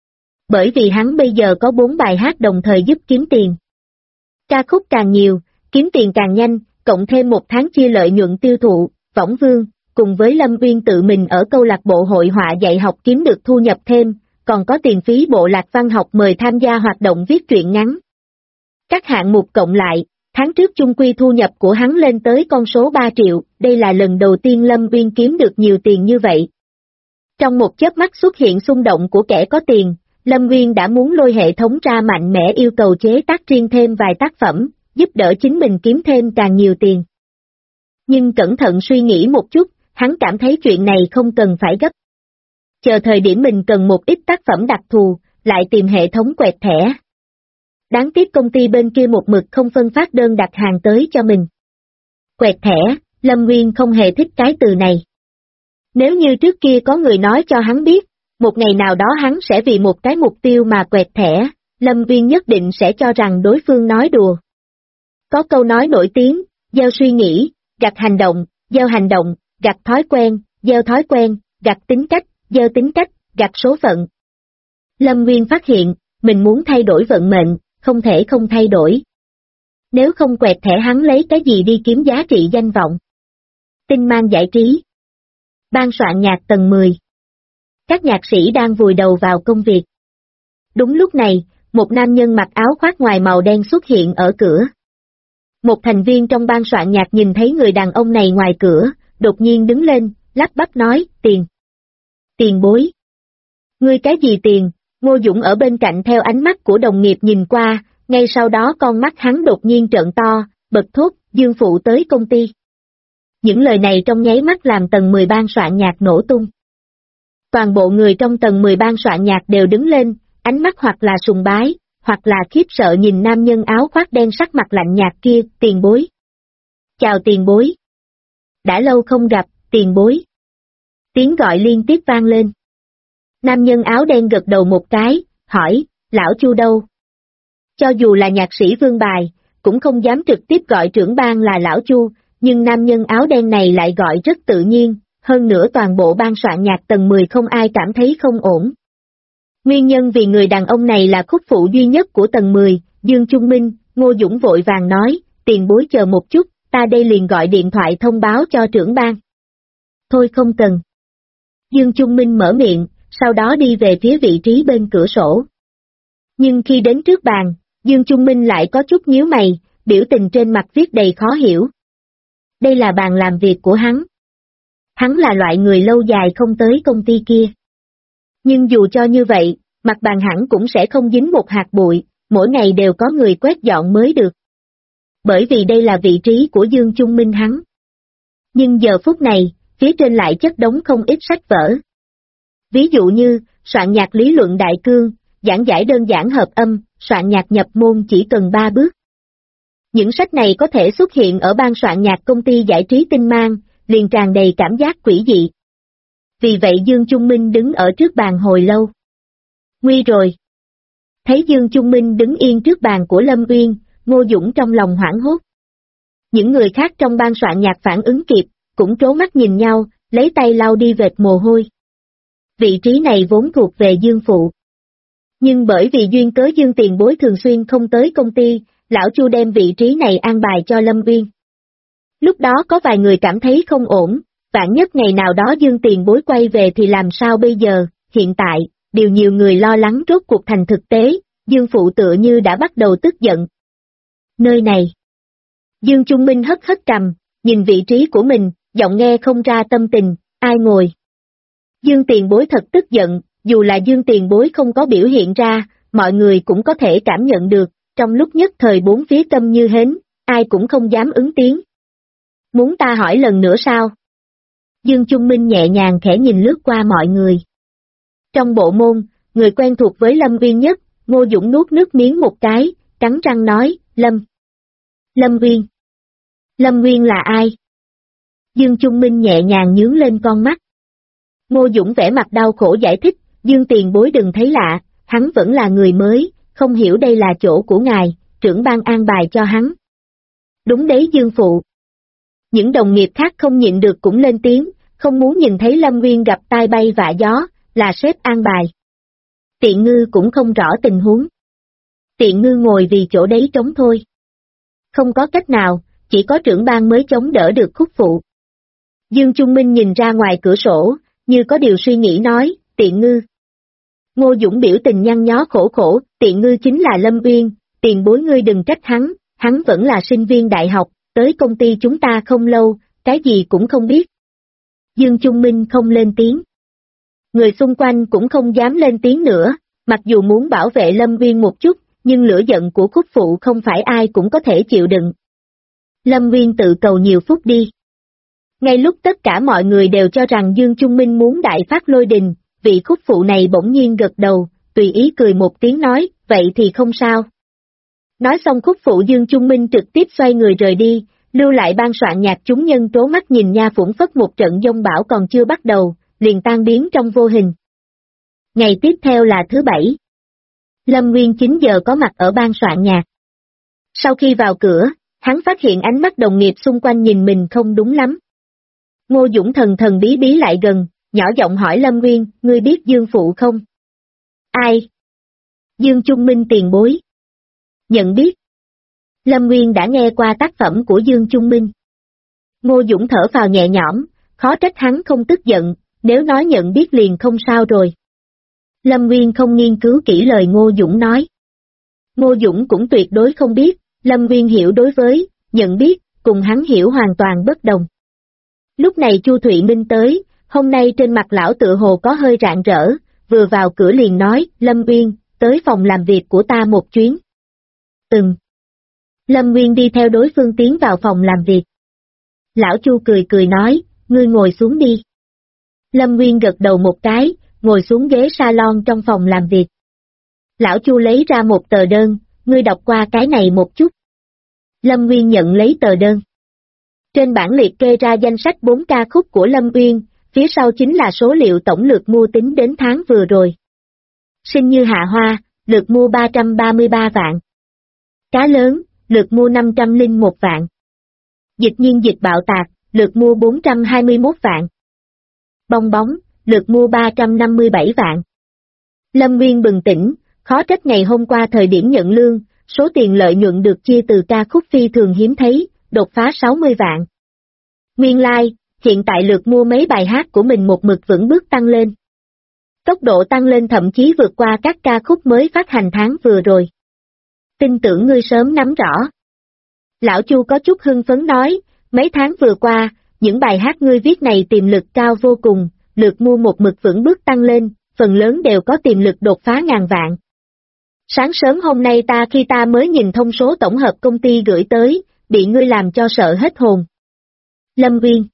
Bởi vì hắn bây giờ có 4 bài hát đồng thời giúp kiếm tiền. Ca khúc càng nhiều, kiếm tiền càng nhanh, cộng thêm một tháng chia lợi nhuận tiêu thụ, Võng Vương, cùng với Lâm Nguyên tự mình ở câu lạc bộ hội họa dạy học kiếm được thu nhập thêm, còn có tiền phí bộ lạc văn học mời tham gia hoạt động viết truyện ngắn. Các hạng mục cộng lại, tháng trước chung quy thu nhập của hắn lên tới con số 3 triệu, đây là lần đầu tiên Lâm Nguyên kiếm được nhiều tiền như vậy. Trong một chớp mắt xuất hiện xung động của kẻ có tiền, Lâm Nguyên đã muốn lôi hệ thống ra mạnh mẽ yêu cầu chế tác riêng thêm vài tác phẩm, giúp đỡ chính mình kiếm thêm càng nhiều tiền. Nhưng cẩn thận suy nghĩ một chút, hắn cảm thấy chuyện này không cần phải gấp. Chờ thời điểm mình cần một ít tác phẩm đặc thù, lại tìm hệ thống quẹt thẻ. Đáng tiếc công ty bên kia một mực không phân phát đơn đặt hàng tới cho mình. Quẹt thẻ, Lâm Nguyên không hề thích cái từ này. Nếu như trước kia có người nói cho hắn biết, một ngày nào đó hắn sẽ vì một cái mục tiêu mà quẹt thẻ, Lâm Nguyên nhất định sẽ cho rằng đối phương nói đùa. Có câu nói nổi tiếng, gieo suy nghĩ, gặt hành động, gieo hành động, gặt thói quen, gieo thói quen, gặt tính cách, gieo tính cách, gặt số phận. Lâm Nguyên phát hiện, mình muốn thay đổi vận mệnh, không thể không thay đổi. Nếu không quẹt thẻ hắn lấy cái gì đi kiếm giá trị danh vọng. Tinh mang giải trí. Ban soạn nhạc tầng 10. Các nhạc sĩ đang vùi đầu vào công việc. Đúng lúc này, một nam nhân mặc áo khoác ngoài màu đen xuất hiện ở cửa. Một thành viên trong ban soạn nhạc nhìn thấy người đàn ông này ngoài cửa, đột nhiên đứng lên, lắp bắp nói, tiền. Tiền bối. Ngươi cái gì tiền? Ngô Dũng ở bên cạnh theo ánh mắt của đồng nghiệp nhìn qua, ngay sau đó con mắt hắn đột nhiên trợn to, bật thốt, Dương Phụ tới công ty. Những lời này trong nháy mắt làm tầng 10 ban soạn nhạc nổ tung. Toàn bộ người trong tầng 10 ban soạn nhạc đều đứng lên, ánh mắt hoặc là sùng bái, hoặc là khiếp sợ nhìn nam nhân áo khoác đen sắc mặt lạnh nhạt kia, tiền bối. Chào tiền bối. Đã lâu không gặp, tiền bối. Tiếng gọi liên tiếp vang lên. Nam nhân áo đen gật đầu một cái, hỏi, lão Chu đâu? Cho dù là nhạc sĩ Vương Bài, cũng không dám trực tiếp gọi trưởng ban là lão Chu, nhưng nam nhân áo đen này lại gọi rất tự nhiên, hơn nữa toàn bộ ban soạn nhạc tầng 10 không ai cảm thấy không ổn. Nguyên nhân vì người đàn ông này là khúc phụ duy nhất của tầng 10, Dương Trung Minh. Ngô Dũng vội vàng nói, tiền bối chờ một chút, ta đây liền gọi điện thoại thông báo cho trưởng ban. Thôi không cần. Dương Trung Minh mở miệng, sau đó đi về phía vị trí bên cửa sổ. Nhưng khi đến trước bàn, Dương Trung Minh lại có chút nhíu mày, biểu tình trên mặt viết đầy khó hiểu. Đây là bàn làm việc của hắn. Hắn là loại người lâu dài không tới công ty kia. Nhưng dù cho như vậy, mặt bàn hẳn cũng sẽ không dính một hạt bụi, mỗi ngày đều có người quét dọn mới được. Bởi vì đây là vị trí của Dương Trung Minh hắn. Nhưng giờ phút này, phía trên lại chất đống không ít sách vở. Ví dụ như, soạn nhạc lý luận đại cương, giảng giải đơn giản hợp âm, soạn nhạc nhập môn chỉ cần 3 bước. Những sách này có thể xuất hiện ở ban soạn nhạc công ty giải trí Tinh Mang, liền tràn đầy cảm giác quỷ dị. Vì vậy Dương Trung Minh đứng ở trước bàn hồi lâu. Nguy rồi. Thấy Dương Trung Minh đứng yên trước bàn của Lâm Uyên, Ngô Dũng trong lòng hoảng hốt. Những người khác trong ban soạn nhạc phản ứng kịp, cũng trố mắt nhìn nhau, lấy tay lau đi vệt mồ hôi. Vị trí này vốn thuộc về Dương Phụ. Nhưng bởi vì duyên cớ Dương tiền bối thường xuyên không tới công ty, lão Chu đem vị trí này an bài cho Lâm Uyên. Lúc đó có vài người cảm thấy không ổn, vạn nhất ngày nào đó Dương tiền bối quay về thì làm sao bây giờ, hiện tại, điều nhiều người lo lắng rốt cuộc thành thực tế, Dương Phụ tựa như đã bắt đầu tức giận. Nơi này. Dương Trung Minh hất hất cằm, nhìn vị trí của mình, giọng nghe không ra tâm tình, ai ngồi. Dương tiền bối thật tức giận, dù là Dương tiền bối không có biểu hiện ra, mọi người cũng có thể cảm nhận được, trong lúc nhất thời bốn phía câm như hến, ai cũng không dám ứng tiếng. Muốn ta hỏi lần nữa sao? Dương Trung Minh nhẹ nhàng khẽ nhìn lướt qua mọi người. Trong bộ môn, người quen thuộc với Lâm Uyên nhất, Ngô Dũng nuốt nước miếng một cái, cắn răng nói, Lâm Uyên. Lâm Uyên là ai? Dương Trung Minh nhẹ nhàng nhướng lên con mắt. Ngô Dũng vẻ mặt đau khổ giải thích, Dương tiền bối đừng thấy lạ, hắn vẫn là người mới, không hiểu đây là chỗ của ngài, trưởng ban an bài cho hắn. Đúng đấy Dương Phụ. Những đồng nghiệp khác không nhịn được cũng lên tiếng, không muốn nhìn thấy Lâm Uyên gặp tai bay vạ gió, là sếp an bài. Tiện Ngư cũng không rõ tình huống. Tiện Ngư ngồi vì chỗ đấy trống thôi. Không có cách nào, chỉ có trưởng ban mới chống đỡ được khúc phụ. Dương Trung Minh nhìn ra ngoài cửa sổ, như có điều suy nghĩ nói, Tiện Ngư. Ngô Dũng biểu tình nhăn nhó khổ khổ, Tiện Ngư chính là Lâm Uyên, tiền bối ngươi đừng trách hắn vẫn là sinh viên đại học, tới công ty chúng ta không lâu, cái gì cũng không biết. Dương Trung Minh không lên tiếng. Người xung quanh cũng không dám lên tiếng nữa, mặc dù muốn bảo vệ Lâm Uyên một chút, nhưng lửa giận của khúc phụ không phải ai cũng có thể chịu đựng. Lâm Uyên tự cầu nhiều phút đi. Ngay lúc tất cả mọi người đều cho rằng Dương Trung Minh muốn đại phát lôi đình, vị khúc phụ này bỗng nhiên gật đầu, tùy ý cười một tiếng nói, vậy thì không sao. Nói xong khúc phụ Dương Trung Minh trực tiếp xoay người rời đi, lưu lại ban soạn nhạc chúng nhân trố mắt nhìn nha phủng phất một trận dông bão còn chưa bắt đầu, liền tan biến trong vô hình. Ngày tiếp theo là thứ Bảy. Lâm Nguyên 9 giờ có mặt ở ban soạn nhạc. Sau khi vào cửa, hắn phát hiện ánh mắt đồng nghiệp xung quanh nhìn mình không đúng lắm. Ngô Dũng thần thần bí bí lại gần, nhỏ giọng hỏi Lâm Nguyên, ngươi biết Dương Phụ không? Ai? Dương Trung Minh tiền bối. Nhận biết. Lâm Nguyên đã nghe qua tác phẩm của Dương Trung Minh. Ngô Dũng thở phào nhẹ nhõm, khó trách hắn không tức giận, nếu nói nhận biết liền không sao rồi. Lâm Nguyên không nghiên cứu kỹ lời Ngô Dũng nói. Ngô Dũng cũng tuyệt đối không biết, Lâm Nguyên hiểu đối với, nhận biết, cùng hắn hiểu hoàn toàn bất đồng. Lúc này Chu Thụy Minh tới, hôm nay trên mặt lão tựa hồ có hơi rạng rỡ, vừa vào cửa liền nói, Lâm Nguyên, tới phòng làm việc của ta một chuyến. Lâm Nguyên đi theo đối phương tiến vào phòng làm việc. Lão Chu cười cười nói, ngươi ngồi xuống đi. Lâm Nguyên gật đầu một cái, ngồi xuống ghế salon trong phòng làm việc. Lão Chu lấy ra một tờ đơn, ngươi đọc qua cái này một chút. Lâm Nguyên nhận lấy tờ đơn. Trên bảng liệt kê ra danh sách 4 ca khúc của Lâm Uyên, phía sau chính là số liệu tổng lượt mua tính đến tháng vừa rồi. Sinh như hạ hoa, lượt mua 333 vạn. Cá lớn, lượt mua 501 vạn. Dịch nhiên dịch bạo tạc, lượt mua 421 vạn. Bong bóng, lượt mua 357 vạn. Lâm Nguyên bừng tỉnh, khó trách ngày hôm qua thời điểm nhận lương, số tiền lợi nhuận được chia từ ca khúc phi thường hiếm thấy, đột phá 60 vạn. Nguyên lai, hiện tại lượt mua mấy bài hát của mình một mực vững bước tăng lên. Tốc độ tăng lên thậm chí vượt qua các ca khúc mới phát hành tháng vừa rồi. Tin tưởng ngươi sớm nắm rõ. Lão Chu có chút hưng phấn nói, mấy tháng vừa qua, những bài hát ngươi viết này tiềm lực cao vô cùng, lượt mua một mực vững bước tăng lên, phần lớn đều có tiềm lực đột phá ngàn vạn. Sáng sớm hôm nay khi ta mới nhìn thông số tổng hợp công ty gửi tới, bị ngươi làm cho sợ hết hồn. Lâm Uyên.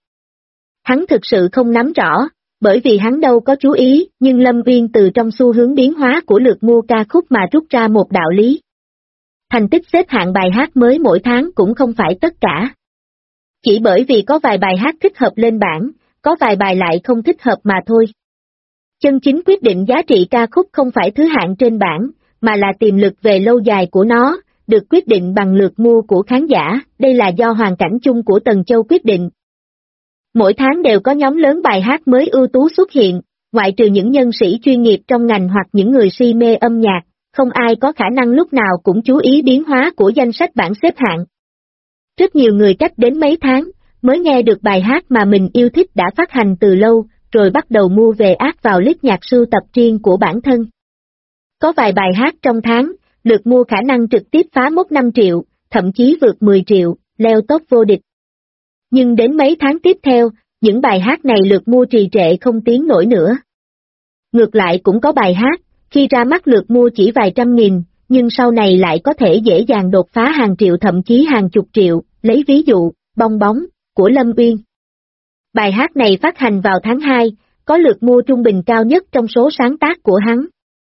Hắn thực sự không nắm rõ, bởi vì hắn đâu có chú ý, nhưng Lâm Uyên từ trong xu hướng biến hóa của lượt mua ca khúc mà rút ra một đạo lý. Thành tích xếp hạng bài hát mới mỗi tháng cũng không phải tất cả. Chỉ bởi vì có vài bài hát thích hợp lên bảng, có vài bài lại không thích hợp mà thôi. Chân chính quyết định giá trị ca khúc không phải thứ hạng trên bảng, mà là tiềm lực về lâu dài của nó, được quyết định bằng lượt mua của khán giả, đây là do hoàn cảnh chung của Tần Châu quyết định. Mỗi tháng đều có nhóm lớn bài hát mới ưu tú xuất hiện, ngoại trừ những nhân sĩ chuyên nghiệp trong ngành hoặc những người si mê âm nhạc, không ai có khả năng lúc nào cũng chú ý biến hóa của danh sách bảng xếp hạng. Rất nhiều người cách đến mấy tháng, mới nghe được bài hát mà mình yêu thích đã phát hành từ lâu, rồi bắt đầu mua về áp vào list nhạc sưu tập riêng của bản thân. Có vài bài hát trong tháng, lượt mua khả năng trực tiếp phá mốc 5 triệu, thậm chí vượt 10 triệu, leo top vô địch. Nhưng đến mấy tháng tiếp theo, những bài hát này lượt mua trì trệ không tiến nổi nữa. Ngược lại cũng có bài hát, khi ra mắt lượt mua chỉ vài trăm nghìn, nhưng sau này lại có thể dễ dàng đột phá hàng triệu thậm chí hàng chục triệu, lấy ví dụ, Bong bóng, của Lâm Uyên. Bài hát này phát hành vào tháng 2, có lượt mua trung bình cao nhất trong số sáng tác của hắn.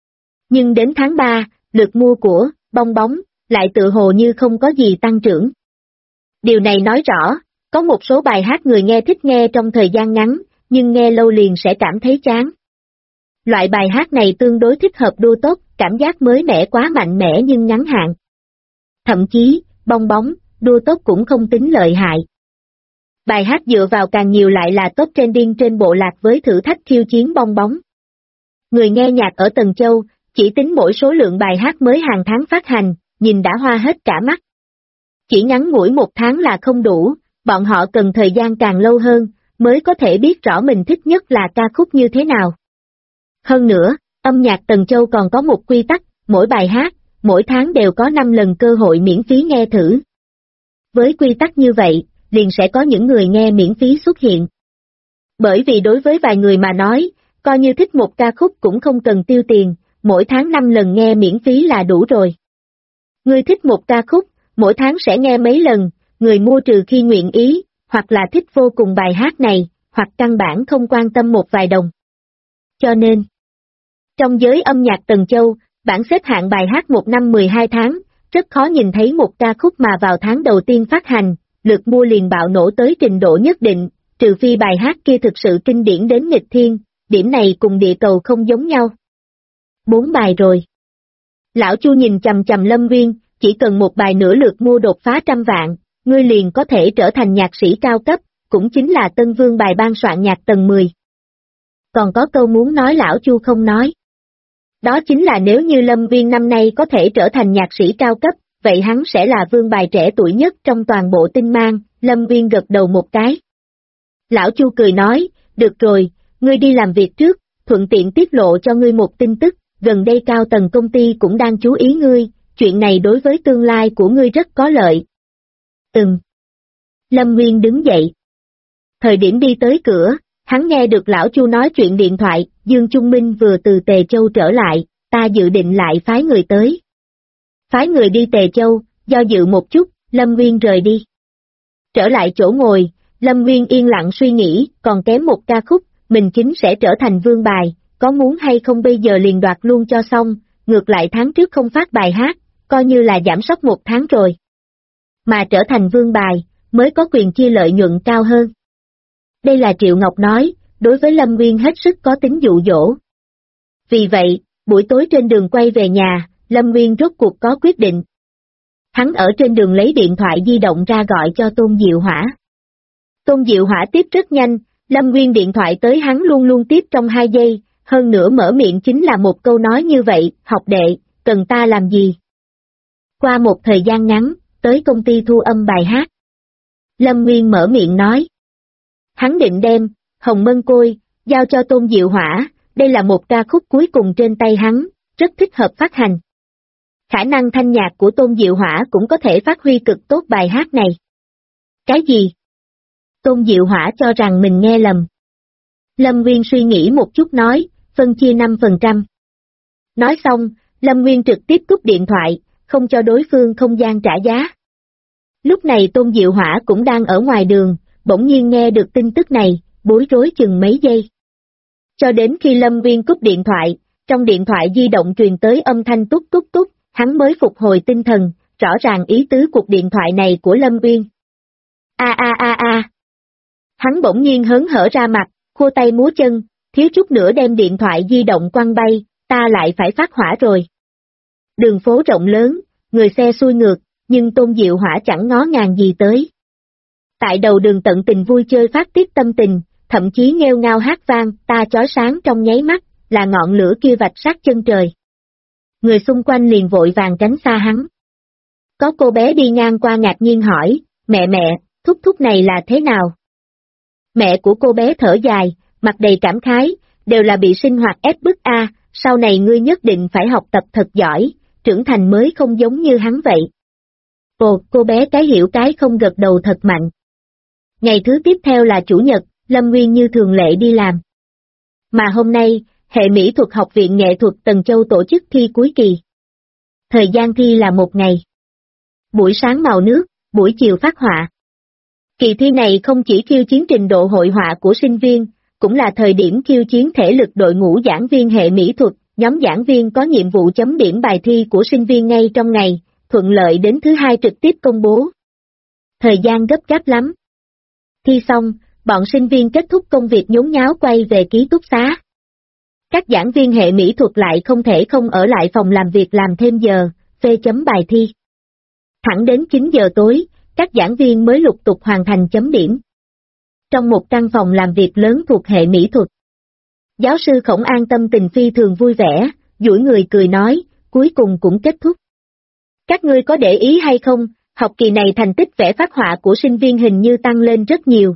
Nhưng đến tháng 3, lượt mua của Bong bóng lại tự hồ như không có gì tăng trưởng. Điều này nói rõ, có một số bài hát người nghe thích nghe trong thời gian ngắn, nhưng nghe lâu liền sẽ cảm thấy chán. Loại bài hát này tương đối thích hợp đua tốc, cảm giác mới mẻ quá mạnh mẽ nhưng ngắn hạn. Thậm chí, Bong bóng, đua tốc cũng không tính lợi hại. Bài hát dựa vào càng nhiều lại là top trending trên bộ lạc với thử thách khiêu chiến Bong bóng. Người nghe nhạc ở Tần Châu, chỉ tính mỗi số lượng bài hát mới hàng tháng phát hành, nhìn đã hoa hết cả mắt. Chỉ ngắn ngủi một tháng là không đủ, bọn họ cần thời gian càng lâu hơn, mới có thể biết rõ mình thích nhất là ca khúc như thế nào. Hơn nữa, âm nhạc Tần Châu còn có một quy tắc, mỗi bài hát, mỗi tháng đều có 5 lần cơ hội miễn phí nghe thử. Với quy tắc như vậy, liền sẽ có những người nghe miễn phí xuất hiện. Bởi vì đối với vài người mà nói, coi như thích một ca khúc cũng không cần tiêu tiền, mỗi tháng 5 lần nghe miễn phí là đủ rồi. Người thích một ca khúc, mỗi tháng sẽ nghe mấy lần, người mua trừ khi nguyện ý, hoặc là thích vô cùng bài hát này, hoặc căn bản không quan tâm một vài đồng. Cho nên, trong giới âm nhạc Tần Châu, bảng xếp hạng bài hát một năm 12 tháng, rất khó nhìn thấy một ca khúc mà vào tháng đầu tiên phát hành, lượt mua liền bạo nổ tới trình độ nhất định, trừ phi bài hát kia thực sự kinh điển đến nghịch thiên, điểm này cùng địa cầu không giống nhau. 4 bài rồi. Lão Chu nhìn chằm chằm Lâm Uyên, chỉ cần một bài nữa lượt mua đột phá 100 vạn, ngươi liền có thể trở thành nhạc sĩ cao cấp, cũng chính là Tân Vương bài ban soạn nhạc tầng 10. Còn có câu muốn nói lão Chu không nói. Đó chính là nếu như Lâm Uyên năm nay có thể trở thành nhạc sĩ cao cấp, vậy hắn sẽ là vương bài trẻ tuổi nhất trong toàn bộ Tinh Mang. Lâm Uyên gật đầu một cái. Lão Chu cười nói, được rồi, ngươi đi làm việc trước, thuận tiện tiết lộ cho ngươi một tin tức, gần đây cao tầng công ty cũng đang chú ý ngươi, chuyện này đối với tương lai của ngươi rất có lợi. Lâm Uyên đứng dậy. Thời điểm đi tới cửa, hắn nghe được lão Chu nói chuyện điện thoại, Dương Trung Minh vừa từ Tề Châu trở lại, ta dự định lại phái người tới. Phái người đi Tề Châu, do dự một chút, Lâm Uyên rời đi. Trở lại chỗ ngồi, Lâm Uyên yên lặng suy nghĩ, còn kém một ca khúc, mình chính sẽ trở thành vương bài, có muốn hay không bây giờ liền đoạt luôn cho xong, ngược lại tháng trước không phát bài hát, coi như là giảm sốc 1 tháng rồi. Mà trở thành vương bài, mới có quyền chia lợi nhuận cao hơn. Đây là Triệu Ngọc nói, đối với Lâm Nguyên hết sức có tính dụ dỗ. Vì vậy, buổi tối trên đường quay về nhà, Lâm Nguyên rốt cuộc có quyết định. Hắn ở trên đường lấy điện thoại di động ra gọi cho Tôn Diệu Hỏa. Tôn Diệu Hỏa tiếp rất nhanh, Lâm Nguyên điện thoại tới hắn luôn luôn tiếp trong 2 giây, hơn nữa mở miệng chính là một câu nói như vậy, học đệ, cần ta làm gì? Qua một thời gian ngắn, tới công ty thu âm bài hát. Lâm Nguyên mở miệng nói. Hắn định đem Hồng Mân Côi giao cho Tôn Diệu Hỏa, đây là một ca khúc cuối cùng trên tay hắn, rất thích hợp phát hành. Khả năng thanh nhạc của Tôn Diệu Hỏa cũng có thể phát huy cực tốt bài hát này. Cái gì? Tôn Diệu Hỏa cho rằng mình nghe lầm. Lâm Nguyên suy nghĩ một chút nói, phân chia 5%. Nói xong, Lâm Nguyên trực tiếp cúp điện thoại, không cho đối phương không gian trả giá. Lúc này Tôn Diệu Hỏa cũng đang ở ngoài đường, bỗng nhiên nghe được tin tức này, bối rối chừng mấy giây. Cho đến khi Lâm Nguyên cúp điện thoại, trong điện thoại di động truyền tới âm thanh tút tút tút, hắn mới phục hồi tinh thần, rõ ràng ý tứ cuộc điện thoại này của Lâm Nguyên. A. Hắn bỗng nhiên hớn hở ra mặt, khua tay múa chân, thiếu chút nữa đem điện thoại di động quăng bay, ta lại phải phát hỏa rồi. Đường phố rộng lớn, người xe xuôi ngược, nhưng Tôn Diệu Hỏa chẳng ngó ngàng gì tới. Tại đầu đường tận tình vui chơi phát tiết tâm tình, thậm chí nghêu ngao hát vang, ta chói sáng trong nháy mắt, là ngọn lửa kia vạch sát chân trời. Người xung quanh liền vội vàng tránh xa hắn. Có cô bé đi ngang qua ngạc nhiên hỏi, mẹ, thúc này là thế nào? Mẹ của cô bé thở dài, mặt đầy cảm khái, đều là bị sinh hoạt ép bức a, sau này ngươi nhất định phải học tập thật giỏi, trưởng thành mới không giống như hắn vậy. Ồ, cô bé cái hiểu cái không gật đầu thật mạnh. Ngày thứ tiếp theo là Chủ nhật, Lâm Nguyên như thường lệ đi làm. Mà hôm nay, hệ mỹ thuật học viện nghệ thuật Tần Châu tổ chức thi cuối kỳ. Thời gian thi là 1 ngày. Buổi sáng màu nước, buổi chiều phát họa. Kỳ thi này không chỉ khiêu chiến trình độ hội họa của sinh viên, cũng là thời điểm khiêu chiến thể lực đội ngũ giảng viên hệ mỹ thuật, nhóm giảng viên có nhiệm vụ chấm điểm bài thi của sinh viên ngay trong ngày, thuận lợi đến thứ 2 trực tiếp công bố. Thời gian gấp gáp lắm. Thi xong, bọn sinh viên kết thúc công việc nhốn nháo quay về ký túc xá. Các giảng viên hệ mỹ thuật lại không thể không ở lại phòng làm việc làm thêm giờ, phê chấm bài thi. Thẳng đến 9 giờ tối, các giảng viên mới lục tục hoàn thành chấm điểm. Trong một căn phòng làm việc lớn thuộc hệ mỹ thuật, giáo sư Khổng An tâm tình phi thường vui vẻ, duỗi người cười nói, cuối cùng cũng kết thúc. Các ngươi có để ý hay không, học kỳ này thành tích vẽ phác họa của sinh viên hình như tăng lên rất nhiều.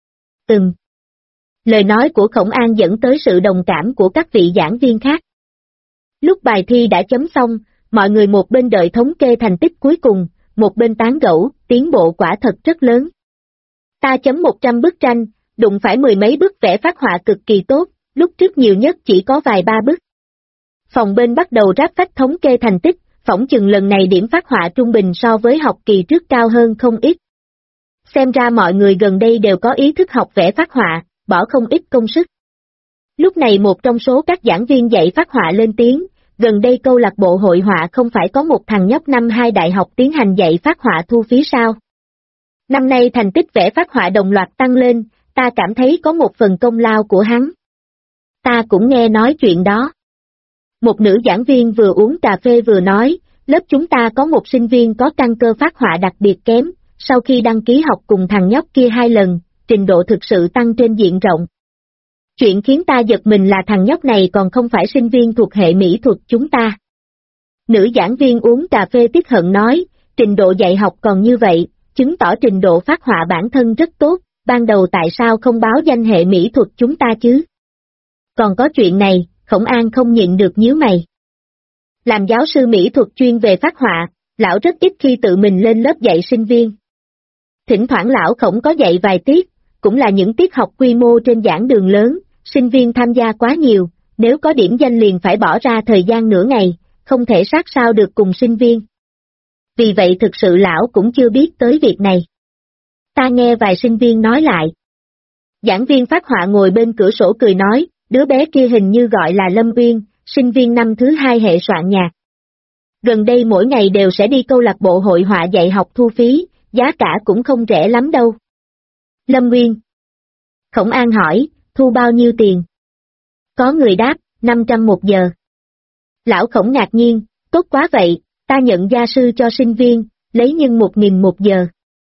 Lời nói của Khổng An dẫn tới sự đồng cảm của các vị giảng viên khác. Lúc bài thi đã chấm xong, mọi người một bên đợi thống kê thành tích cuối cùng, một bên tán gẫu, tiến bộ quả thật rất lớn. Ta chấm 100 bức tranh, đụng phải 10 mấy bức vẽ phác họa cực kỳ tốt, lúc trước nhiều nhất chỉ có vài 3 bức. Phòng bên bắt đầu ráp phách thống kê thành tích, phỏng chừng lần này điểm phác họa trung bình so với học kỳ trước cao hơn không ít. Xem ra mọi người gần đây đều có ý thức học vẽ phác họa, bỏ không ít công sức. Lúc này một trong số các giảng viên dạy phác họa lên tiếng, gần đây câu lạc bộ hội họa không phải có một thằng nhóc năm 2 đại học tiến hành dạy phác họa thu phí sao? Năm nay thành tích vẽ phác họa đồng loạt tăng lên, ta cảm thấy có một phần công lao của hắn. Ta cũng nghe nói chuyện đó. Một nữ giảng viên vừa uống cà phê vừa nói, lớp chúng ta có một sinh viên có căn cơ phác họa đặc biệt kém, sau khi đăng ký học cùng thằng nhóc kia 2 lần, trình độ thực sự tăng trên diện rộng. Chuyện khiến ta giật mình là thằng nhóc này còn không phải sinh viên thuộc hệ mỹ thuật chúng ta. Nữ giảng viên uống cà phê tiếc hận nói, trình độ dạy học còn như vậy, chứng tỏ trình độ phác họa bản thân rất tốt, ban đầu tại sao không báo danh hệ mỹ thuật chúng ta chứ? Còn có chuyện này, Khổng An không nhịn được nhíu mày. Làm giáo sư mỹ thuật chuyên về phác họa, lão rất ít khi tự mình lên lớp dạy sinh viên. Thỉnh thoảng lão Khổng có dạy vài tiết, cũng là những tiết học quy mô trên giảng đường lớn, sinh viên tham gia quá nhiều, nếu có điểm danh liền phải bỏ ra thời gian nửa ngày, không thể sát sao được cùng sinh viên. Vì vậy thực sự lão cũng chưa biết tới việc này. Ta nghe vài sinh viên nói lại. Giảng viên phát họa ngồi bên cửa sổ cười nói, đứa bé kia hình như gọi là Lâm Uyên, sinh viên năm thứ 2 hệ soạn nhạc. Gần đây mỗi ngày đều sẽ đi câu lạc bộ hội họa dạy học thu phí, giá cả cũng không rẻ lắm đâu. Lâm Uyên. Khổng An hỏi, thu bao nhiêu tiền? Có người đáp, 500 một giờ. Lão Khổng ngạc nhiên, tốt quá vậy, ta nhận gia sư cho sinh viên, lấy nhưng 1.000 một giờ.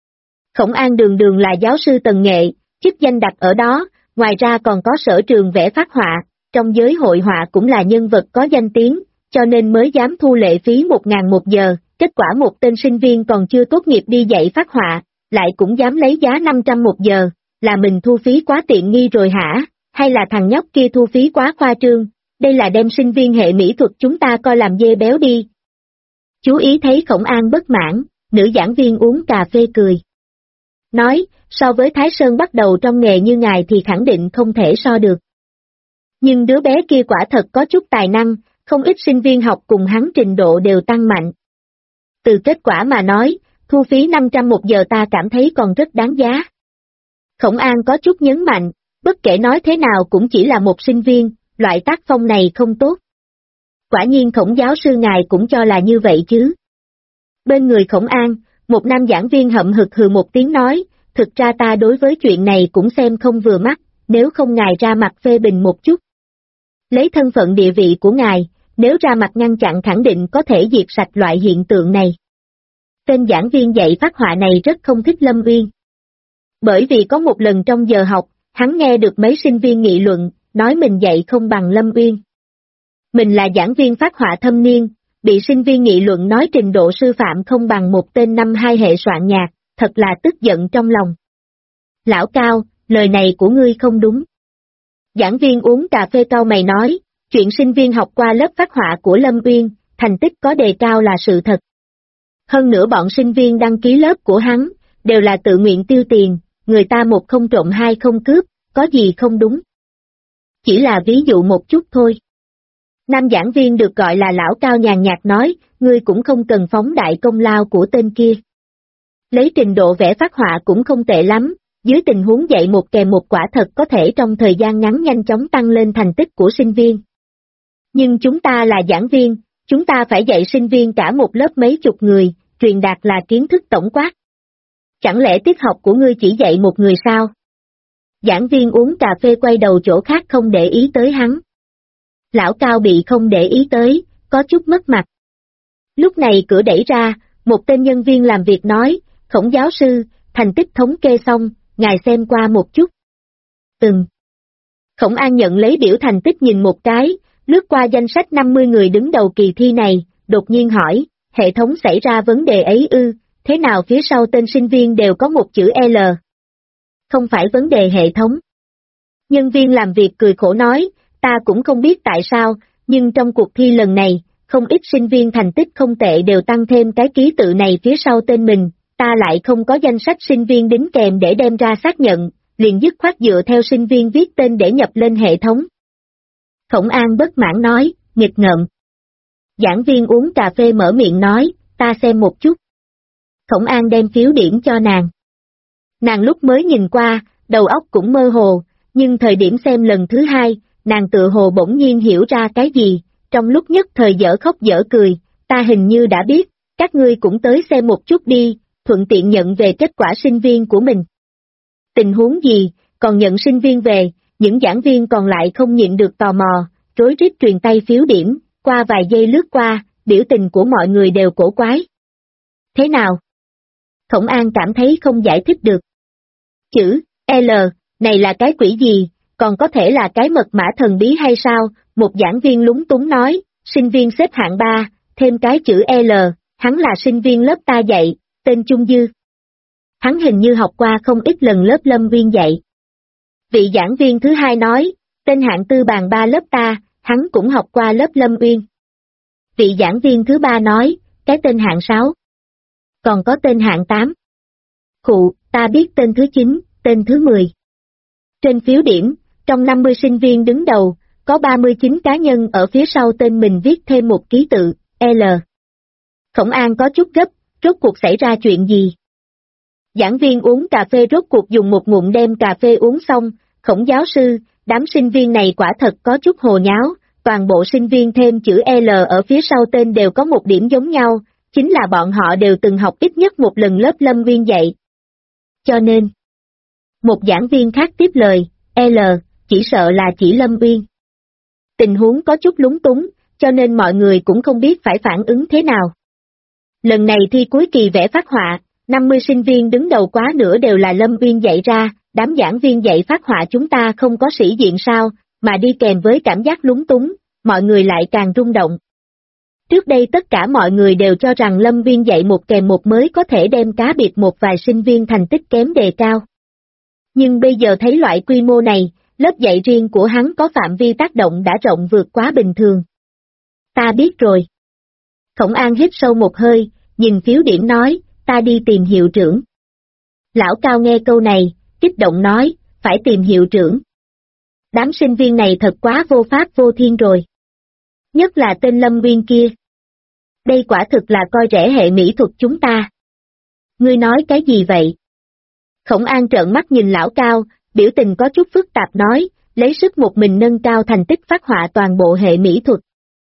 Khổng An đường đường là giáo sư tần nghệ, chức danh đặt ở đó, ngoài ra còn có sở trường vẽ phác họa, trong giới hội họa cũng là nhân vật có danh tiếng, cho nên mới dám thu lệ phí 1.000 một giờ, kết quả một tên sinh viên còn chưa tốt nghiệp đi dạy phác họa, lại cũng dám lấy giá 500 một giờ, là mình thu phí quá tiện nghi rồi hả, hay là thằng nhóc kia thu phí quá khoa trương, đây là đem sinh viên hệ mỹ thuật chúng ta coi làm dê béo đi. Chú ý thấy Khổng An bất mãn, nữ giảng viên uống cà phê cười. Nói, so với Thái Sơn bắt đầu trong nghề như ngài thì khẳng định không thể so được. Nhưng đứa bé kia quả thật có chút tài năng, không ít sinh viên học cùng hắn trình độ đều tăng mạnh. Từ kết quả mà nói, thu phí 500 một giờ ta cảm thấy còn rất đáng giá. Khổng An có chút nhấn mạnh, bất kể nói thế nào cũng chỉ là một sinh viên, loại tác phong này không tốt. Quả nhiên Khổng giáo sư ngài cũng cho là như vậy chứ. Bên người Khổng An, một nam giảng viên hậm hực hừ một tiếng nói, thực ra ta đối với chuyện này cũng xem không vừa mắt, nếu không ngài ra mặt phê bình một chút. Lấy thân phận địa vị của ngài, nếu ra mặt ngăn chặn khẳng định có thể diệt sạch loại hiện tượng này. Tên giảng viên dạy phác họa này rất không thích Lâm Uyên. Bởi vì có một lần trong giờ học, hắn nghe được mấy sinh viên nghị luận, nói mình dạy không bằng Lâm Uyên. Mình là giảng viên phác họa thâm niên, bị sinh viên nghị luận nói trình độ sư phạm không bằng một tên năm 2 hệ soạn nhạc, thật là tức giận trong lòng. Lão Cao, lời này của ngươi không đúng. Giảng viên uống cà phê cau mày nói, chuyện sinh viên học qua lớp phác họa của Lâm Uyên, thành tích có đề cao là sự thật. Hơn nữa bọn sinh viên đăng ký lớp của hắn, đều là tự nguyện tiêu tiền, người ta một không trộm hai không cướp, có gì không đúng. Chỉ là ví dụ một chút thôi. Nam giảng viên được gọi là Lão Cao nhàn nhạt nói, ngươi cũng không cần phóng đại công lao của tên kia. Lấy trình độ vẽ phác họa cũng không tệ lắm, dưới tình huống dạy một kèm một quả thật có thể trong thời gian ngắn nhanh chóng tăng lên thành tích của sinh viên. Nhưng chúng ta là giảng viên, chúng ta phải dạy sinh viên cả một lớp mấy chục người, truyền đạt là kiến thức tổng quát. Chẳng lẽ tiết học của ngươi chỉ dạy một người sao? Giảng viên uống cà phê quay đầu chỗ khác không để ý tới hắn. Lão Cao bị không để ý tới, có chút mất mặt. Lúc này cửa đẩy ra, một tên nhân viên làm việc nói, Khổng giáo sư, thành tích thống kê xong, ngài xem qua một chút. Khổng An nhận lấy biểu thành tích nhìn một cái, lướt qua danh sách 50 người đứng đầu kỳ thi này, đột nhiên hỏi, hệ thống xảy ra vấn đề ấy ư, thế nào phía sau tên sinh viên đều có một chữ L? Không phải vấn đề hệ thống. Nhân viên làm việc cười khổ nói, ta cũng không biết tại sao, nhưng trong cuộc thi lần này, không ít sinh viên thành tích không tệ đều tăng thêm cái ký tự này phía sau tên mình, ta lại không có danh sách sinh viên đính kèm để đem ra xác nhận, liền dứt khoát dựa theo sinh viên viết tên để nhập lên hệ thống. Khổng An bất mãn nói, nghịch ngợm. Giảng viên uống cà phê mở miệng nói, ta xem một chút. Khổng An đem phiếu điểm cho nàng. Nàng lúc mới nhìn qua, đầu óc cũng mơ hồ, nhưng thời điểm xem lần thứ hai, nàng tựa hồ bỗng nhiên hiểu ra cái gì, trong lúc nhất thời dở khóc dở cười, ta hình như đã biết, các ngươi cũng tới xem một chút đi, thuận tiện nhận về kết quả sinh viên của mình. Tình huống gì, còn nhận sinh viên về, những giảng viên còn lại không nhịn được tò mò, rối rít truyền tay phiếu điểm, qua vài giây lướt qua, biểu tình của mọi người đều cổ quái. Thế nào? Khổng An cảm thấy không giải thích được. Chữ L, này là cái quỷ gì, còn có thể là cái mật mã thần bí hay sao? Một giảng viên lúng túng nói, sinh viên xếp hạng 3, thêm cái chữ L, hắn là sinh viên lớp ta dạy, tên Trung Dư. Hắn hình như học qua không ít lần lớp Lâm Uyên dạy. Vị giảng viên thứ hai nói, tên hạng tư bàn 3 lớp ta, hắn cũng học qua lớp Lâm Uyên. Vị giảng viên thứ ba nói, cái tên hạng 6. Còn có tên hạng 8. Khụ, ta biết tên thứ 9, tên thứ 10. Trên phiếu điểm, trong 50 sinh viên đứng đầu, có 39 cá nhân ở phía sau tên mình viết thêm một ký tự, L. Khổng An có chút gấp, rốt cuộc xảy ra chuyện gì? Giảng viên uống cà phê rốt cuộc dùng một ngụm đem cà phê uống xong, Khổng giáo sư, đám sinh viên này quả thật có chút hồ nháo, toàn bộ sinh viên thêm chữ L ở phía sau tên đều có một điểm giống nhau, chính là bọn họ đều từng học ít nhất một lần lớp Lâm Nguyên dạy. Cho nên, một giảng viên khác tiếp lời, L, chỉ sợ là chỉ Lâm Uyên. Tình huống có chút lúng túng, cho nên mọi người cũng không biết phải phản ứng thế nào. Lần này thi cuối kỳ vẽ phác họa, 50 sinh viên đứng đầu quá nữa đều là Lâm Uyên dạy ra, đám giảng viên dạy phác họa chúng ta không có sĩ diện sao, mà đi kèm với cảm giác lúng túng, mọi người lại càng rung động. Trước đây tất cả mọi người đều cho rằng Lâm Uyên dạy một kèm một mới có thể đem cá biệt một vài sinh viên thành tích kém đề cao. Nhưng bây giờ thấy loại quy mô này, lớp dạy riêng của hắn có phạm vi tác động đã rộng vượt quá bình thường. Ta biết rồi. Khổng An hít sâu một hơi, nhìn phiếu điểm nói, ta đi tìm hiệu trưởng. Lão Cao nghe câu này, kích động nói, phải tìm hiệu trưởng. Đám sinh viên này thật quá vô pháp vô thiên rồi. Nhất là tên Lâm Nguyên kia. Đây quả thực là coi rẻ hệ mỹ thuật chúng ta. Ngươi nói cái gì vậy? Khổng An trợn mắt nhìn lão Cao, biểu tình có chút phức tạp nói, lấy sức một mình nâng cao thành tích phác họa toàn bộ hệ mỹ thuật.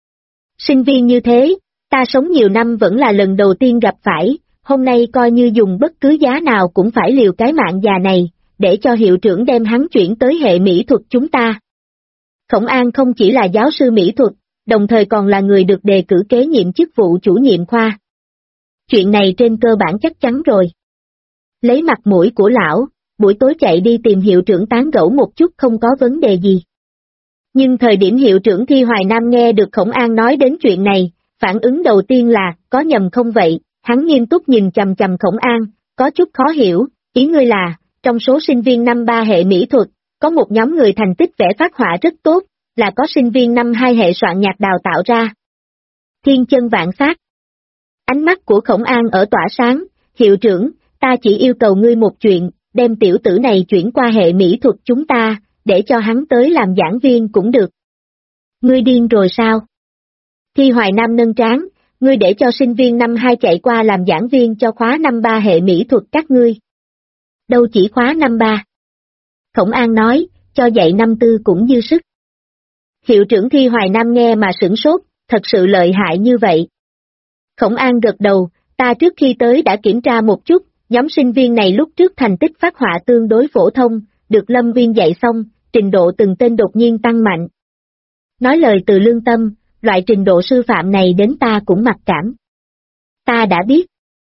Sinh viên như thế, ta sống nhiều năm vẫn là lần đầu tiên gặp phải, hôm nay coi như dùng bất cứ giá nào cũng phải liều cái mạng già này, để cho hiệu trưởng đem hắn chuyển tới hệ mỹ thuật chúng ta. Khổng An không chỉ là giáo sư mỹ thuật, đồng thời còn là người được đề cử kế nhiệm chức vụ chủ nhiệm khoa. Chuyện này trên cơ bản chắc chắn rồi. Lấy mặt mũi của lão, buổi tối chạy đi tìm hiệu trưởng tán gẫu một chút không có vấn đề gì. Nhưng thời điểm hiệu trưởng Thi Hoài Nam nghe được Khổng An nói đến chuyện này, phản ứng đầu tiên là, có nhầm không vậy, hắn nghiêm túc nhìn chằm chằm Khổng An, có chút khó hiểu, ý ngươi là, trong số sinh viên năm 3 hệ mỹ thuật, có một nhóm người thành tích vẽ phác họa rất tốt, là có sinh viên năm 2 hệ soạn nhạc đào tạo ra. Thiên chân vạn sát. Ánh mắt của Khổng An ở tỏa sáng, hiệu trưởng, ta chỉ yêu cầu ngươi một chuyện, đem tiểu tử này chuyển qua hệ mỹ thuật chúng ta, để cho hắn tới làm giảng viên cũng được. Ngươi điên rồi sao? Thi Hoài Nam nâng trán, ngươi để cho sinh viên năm 2 chạy qua làm giảng viên cho khóa năm 3 hệ mỹ thuật các ngươi. Đâu chỉ khóa năm 3. Khổng An nói, cho dạy năm 4 cũng dư sức. Hiệu trưởng Thi Hoài Nam nghe mà sửng sốt, thật sự lợi hại như vậy. Khổng An gật đầu, ta trước khi tới đã kiểm tra một chút, nhóm sinh viên này lúc trước thành tích phác họa tương đối phổ thông, được Lâm Viên dạy xong, trình độ từng tên đột nhiên tăng mạnh. Nói lời từ lương tâm, loại trình độ sư phạm này đến ta cũng mặc cảm. Ta đã biết.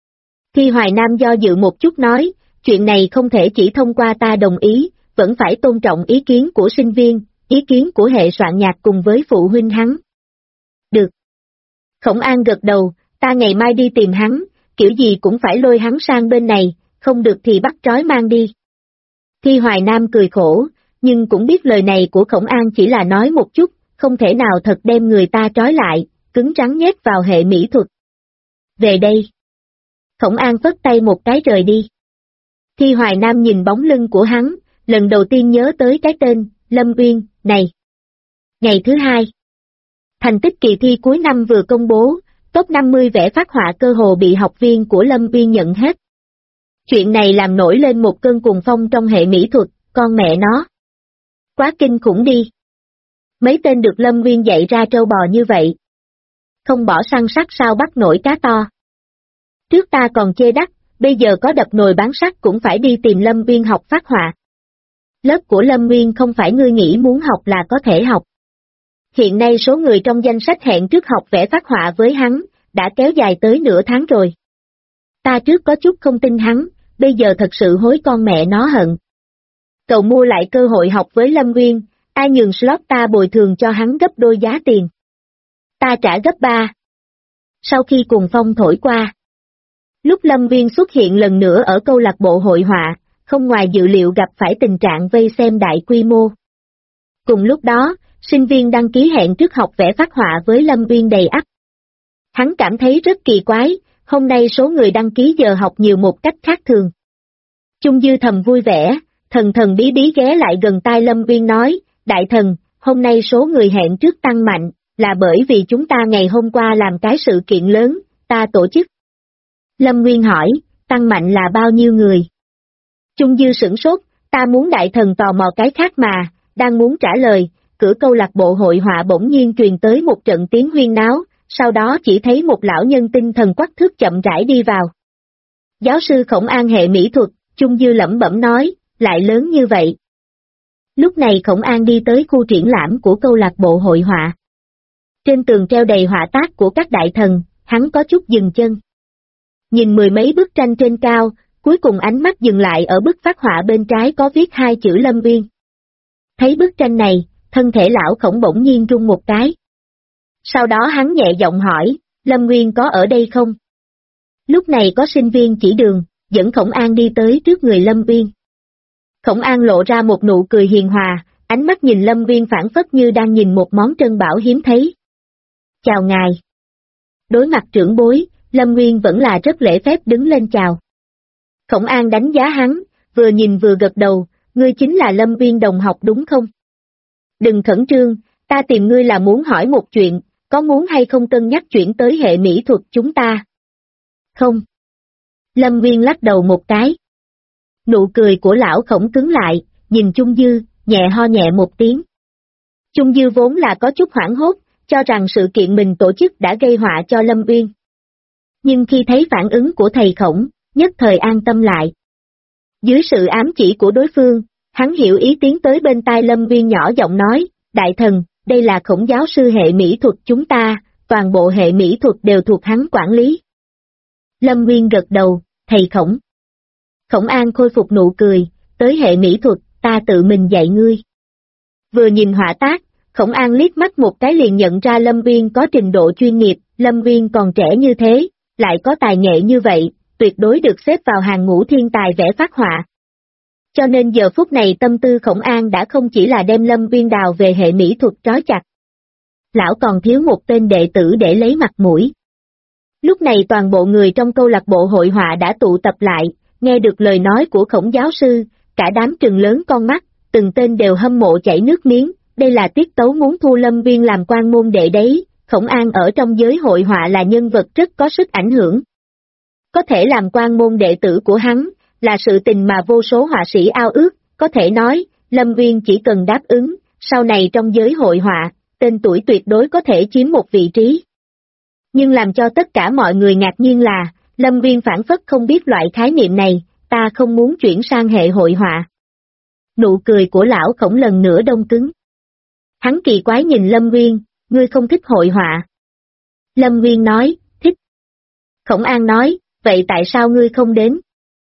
Thi Hoài Nam do dự một chút nói, chuyện này không thể chỉ thông qua ta đồng ý, vẫn phải tôn trọng ý kiến của sinh viên, ý kiến của hệ soạn nhạc cùng với phụ huynh hắn. Được. Khổng An gật đầu, ta ngày mai đi tìm hắn, kiểu gì cũng phải lôi hắn sang bên này, không được thì bắt trói mang đi. Thi Hoài Nam cười khổ, nhưng cũng biết lời này của Khổng An chỉ là nói một chút, không thể nào thật đem người ta trói lại, cứng rắn nhét vào hệ mỹ thuật. Về đây. Khổng An phất tay một cái rời đi. Thi Hoài Nam nhìn bóng lưng của hắn, lần đầu tiên nhớ tới cái tên, Lâm Uyên, này. Ngày thứ 2. Thành tích kỳ thi cuối năm vừa công bố, top 50 vẽ phác họa cơ hồ bị học viên của Lâm Uyên nhận hết. Chuyện này làm nổi lên một cơn cuồng phong trong hệ mỹ thuật, con mẹ nó. Quá kinh khủng đi. Mấy tên được Lâm Uyên dạy ra trâu bò như vậy. Không bỏ săn sắt sao bắt nổi cá to. Trước ta còn chê đắt, bây giờ có đập nồi bán sắt cũng phải đi tìm Lâm Uyên học phác họa. Lớp của Lâm Uyên không phải ngươi nghĩ muốn học là có thể học. Hiện nay số người trong danh sách hẹn trước học vẽ phác họa với hắn, đã kéo dài tới nửa tháng rồi. Ta trước có chút không tin hắn, bây giờ thật sự hối con mẹ nó hận. Cậu mua lại cơ hội học với Lâm Uyên, ai nhường slot ta bồi thường cho hắn gấp đôi giá tiền. Ta trả gấp 3. Sau khi cuồng phong thổi qua. Lúc Lâm Uyên xuất hiện lần nữa ở câu lạc bộ hội họa, không ngoài dự liệu gặp phải tình trạng vây xem đại quy mô. Cùng lúc đó, sinh viên đăng ký hẹn trước học vẽ phác họa với Lâm Uyên đầy ắp. Hắn cảm thấy rất kỳ quái, hôm nay số người đăng ký giờ học nhiều một cách khác thường. Chung Dư thầm vui vẻ, thần thần bí bí ghé lại gần tai Lâm Uyên nói, đại thần, hôm nay số người hẹn trước tăng mạnh, là bởi vì chúng ta ngày hôm qua làm cái sự kiện lớn, ta tổ chức. Lâm Nguyên hỏi, tăng mạnh là bao nhiêu người? Chung Dư sửng sốt, ta muốn đại thần tò mò cái khác mà, đang muốn trả lời, cửa câu lạc bộ hội họa bỗng nhiên truyền tới một trận tiếng huyên náo, sau đó chỉ thấy một lão nhân tinh thần quắc thước chậm rãi đi vào. Giáo sư Khổng An hệ mỹ thuật, Chung Dư lẩm bẩm nói, lại lớn như vậy. Lúc này Khổng An đi tới khu triển lãm của câu lạc bộ hội họa. Trên tường treo đầy họa tác của các đại thần, hắn có chút dừng chân. Nhìn mười mấy bức tranh trên cao, cuối cùng ánh mắt dừng lại ở bức phác họa bên trái có viết hai chữ Lâm Uyên. Thấy bức tranh này, thân thể lão Khổng bỗng nhiên rung một cái. Sau đó hắn nhẹ giọng hỏi, Lâm Uyên có ở đây không? Lúc này có sinh viên chỉ đường, dẫn Khổng An đi tới trước người Lâm Uyên. Khổng An lộ ra một nụ cười hiền hòa, ánh mắt nhìn Lâm Uyên phảng phất như đang nhìn một món trân bảo hiếm thấy. Chào ngài. Đối mặt trưởng bối, Lâm Uyên vẫn là rất lễ phép đứng lên chào. Khổng An đánh giá hắn, vừa nhìn vừa gật đầu, ngươi chính là Lâm Uyên đồng học đúng không? Đừng khẩn trương, ta tìm ngươi là muốn hỏi một chuyện, có muốn hay không cân nhắc chuyển tới hệ mỹ thuật chúng ta? Không. Lâm Uyên lắc đầu một cái. Nụ cười của lão Khổng cứng lại, nhìn Chung Dư, nhẹ ho nhẹ một tiếng. Chung Dư vốn là có chút hoảng hốt, cho rằng sự kiện mình tổ chức đã gây họa cho Lâm Uyên. Nhưng khi thấy phản ứng của thầy Khổng, nhất thời an tâm lại. Dưới sự ám chỉ của đối phương, hắn hiểu ý tiến tới bên tai Lâm Uyên nhỏ giọng nói, đại thần, đây là Khổng giáo sư hệ mỹ thuật chúng ta, toàn bộ hệ mỹ thuật đều thuộc hắn quản lý. Lâm Uyên gật đầu, thầy Khổng. Khổng An khôi phục nụ cười, tới hệ mỹ thuật, ta tự mình dạy ngươi. Vừa nhìn họa tác, Khổng An liếc mắt một cái liền nhận ra Lâm Uyên có trình độ chuyên nghiệp, Lâm Uyên còn trẻ như thế, lại có tài nghệ như vậy, tuyệt đối được xếp vào hàng ngũ thiên tài vẽ phác họa. Cho nên giờ phút này tâm tư Khổng An đã không chỉ là đem Lâm Uyên đào về hệ mỹ thuật trói chặt. Lão còn thiếu một tên đệ tử để lấy mặt mũi. Lúc này toàn bộ người trong câu lạc bộ hội họa đã tụ tập lại, nghe được lời nói của Khổng giáo sư, cả đám trừng lớn con mắt, từng tên đều hâm mộ chảy nước miếng, đây là tiết tấu muốn thu Lâm Uyên làm quan môn đệ đấy, Khổng An ở trong giới hội họa là nhân vật rất có sức ảnh hưởng. Có thể làm quan môn đệ tử của hắn, là sự tình mà vô số họa sĩ ao ước, có thể nói, Lâm Uyên chỉ cần đáp ứng, sau này trong giới hội họa, tên tuổi tuyệt đối có thể chiếm một vị trí. Nhưng làm cho tất cả mọi người ngạc nhiên là, Lâm Uyên phản phất không biết loại khái niệm này, ta không muốn chuyển sang hệ hội họa. Nụ cười của lão Khổng lần nữa đông cứng. Hắn kỳ quái nhìn Lâm Uyên, ngươi không thích hội họa. Lâm Uyên nói, thích. Khổng An nói, vậy tại sao ngươi không đến?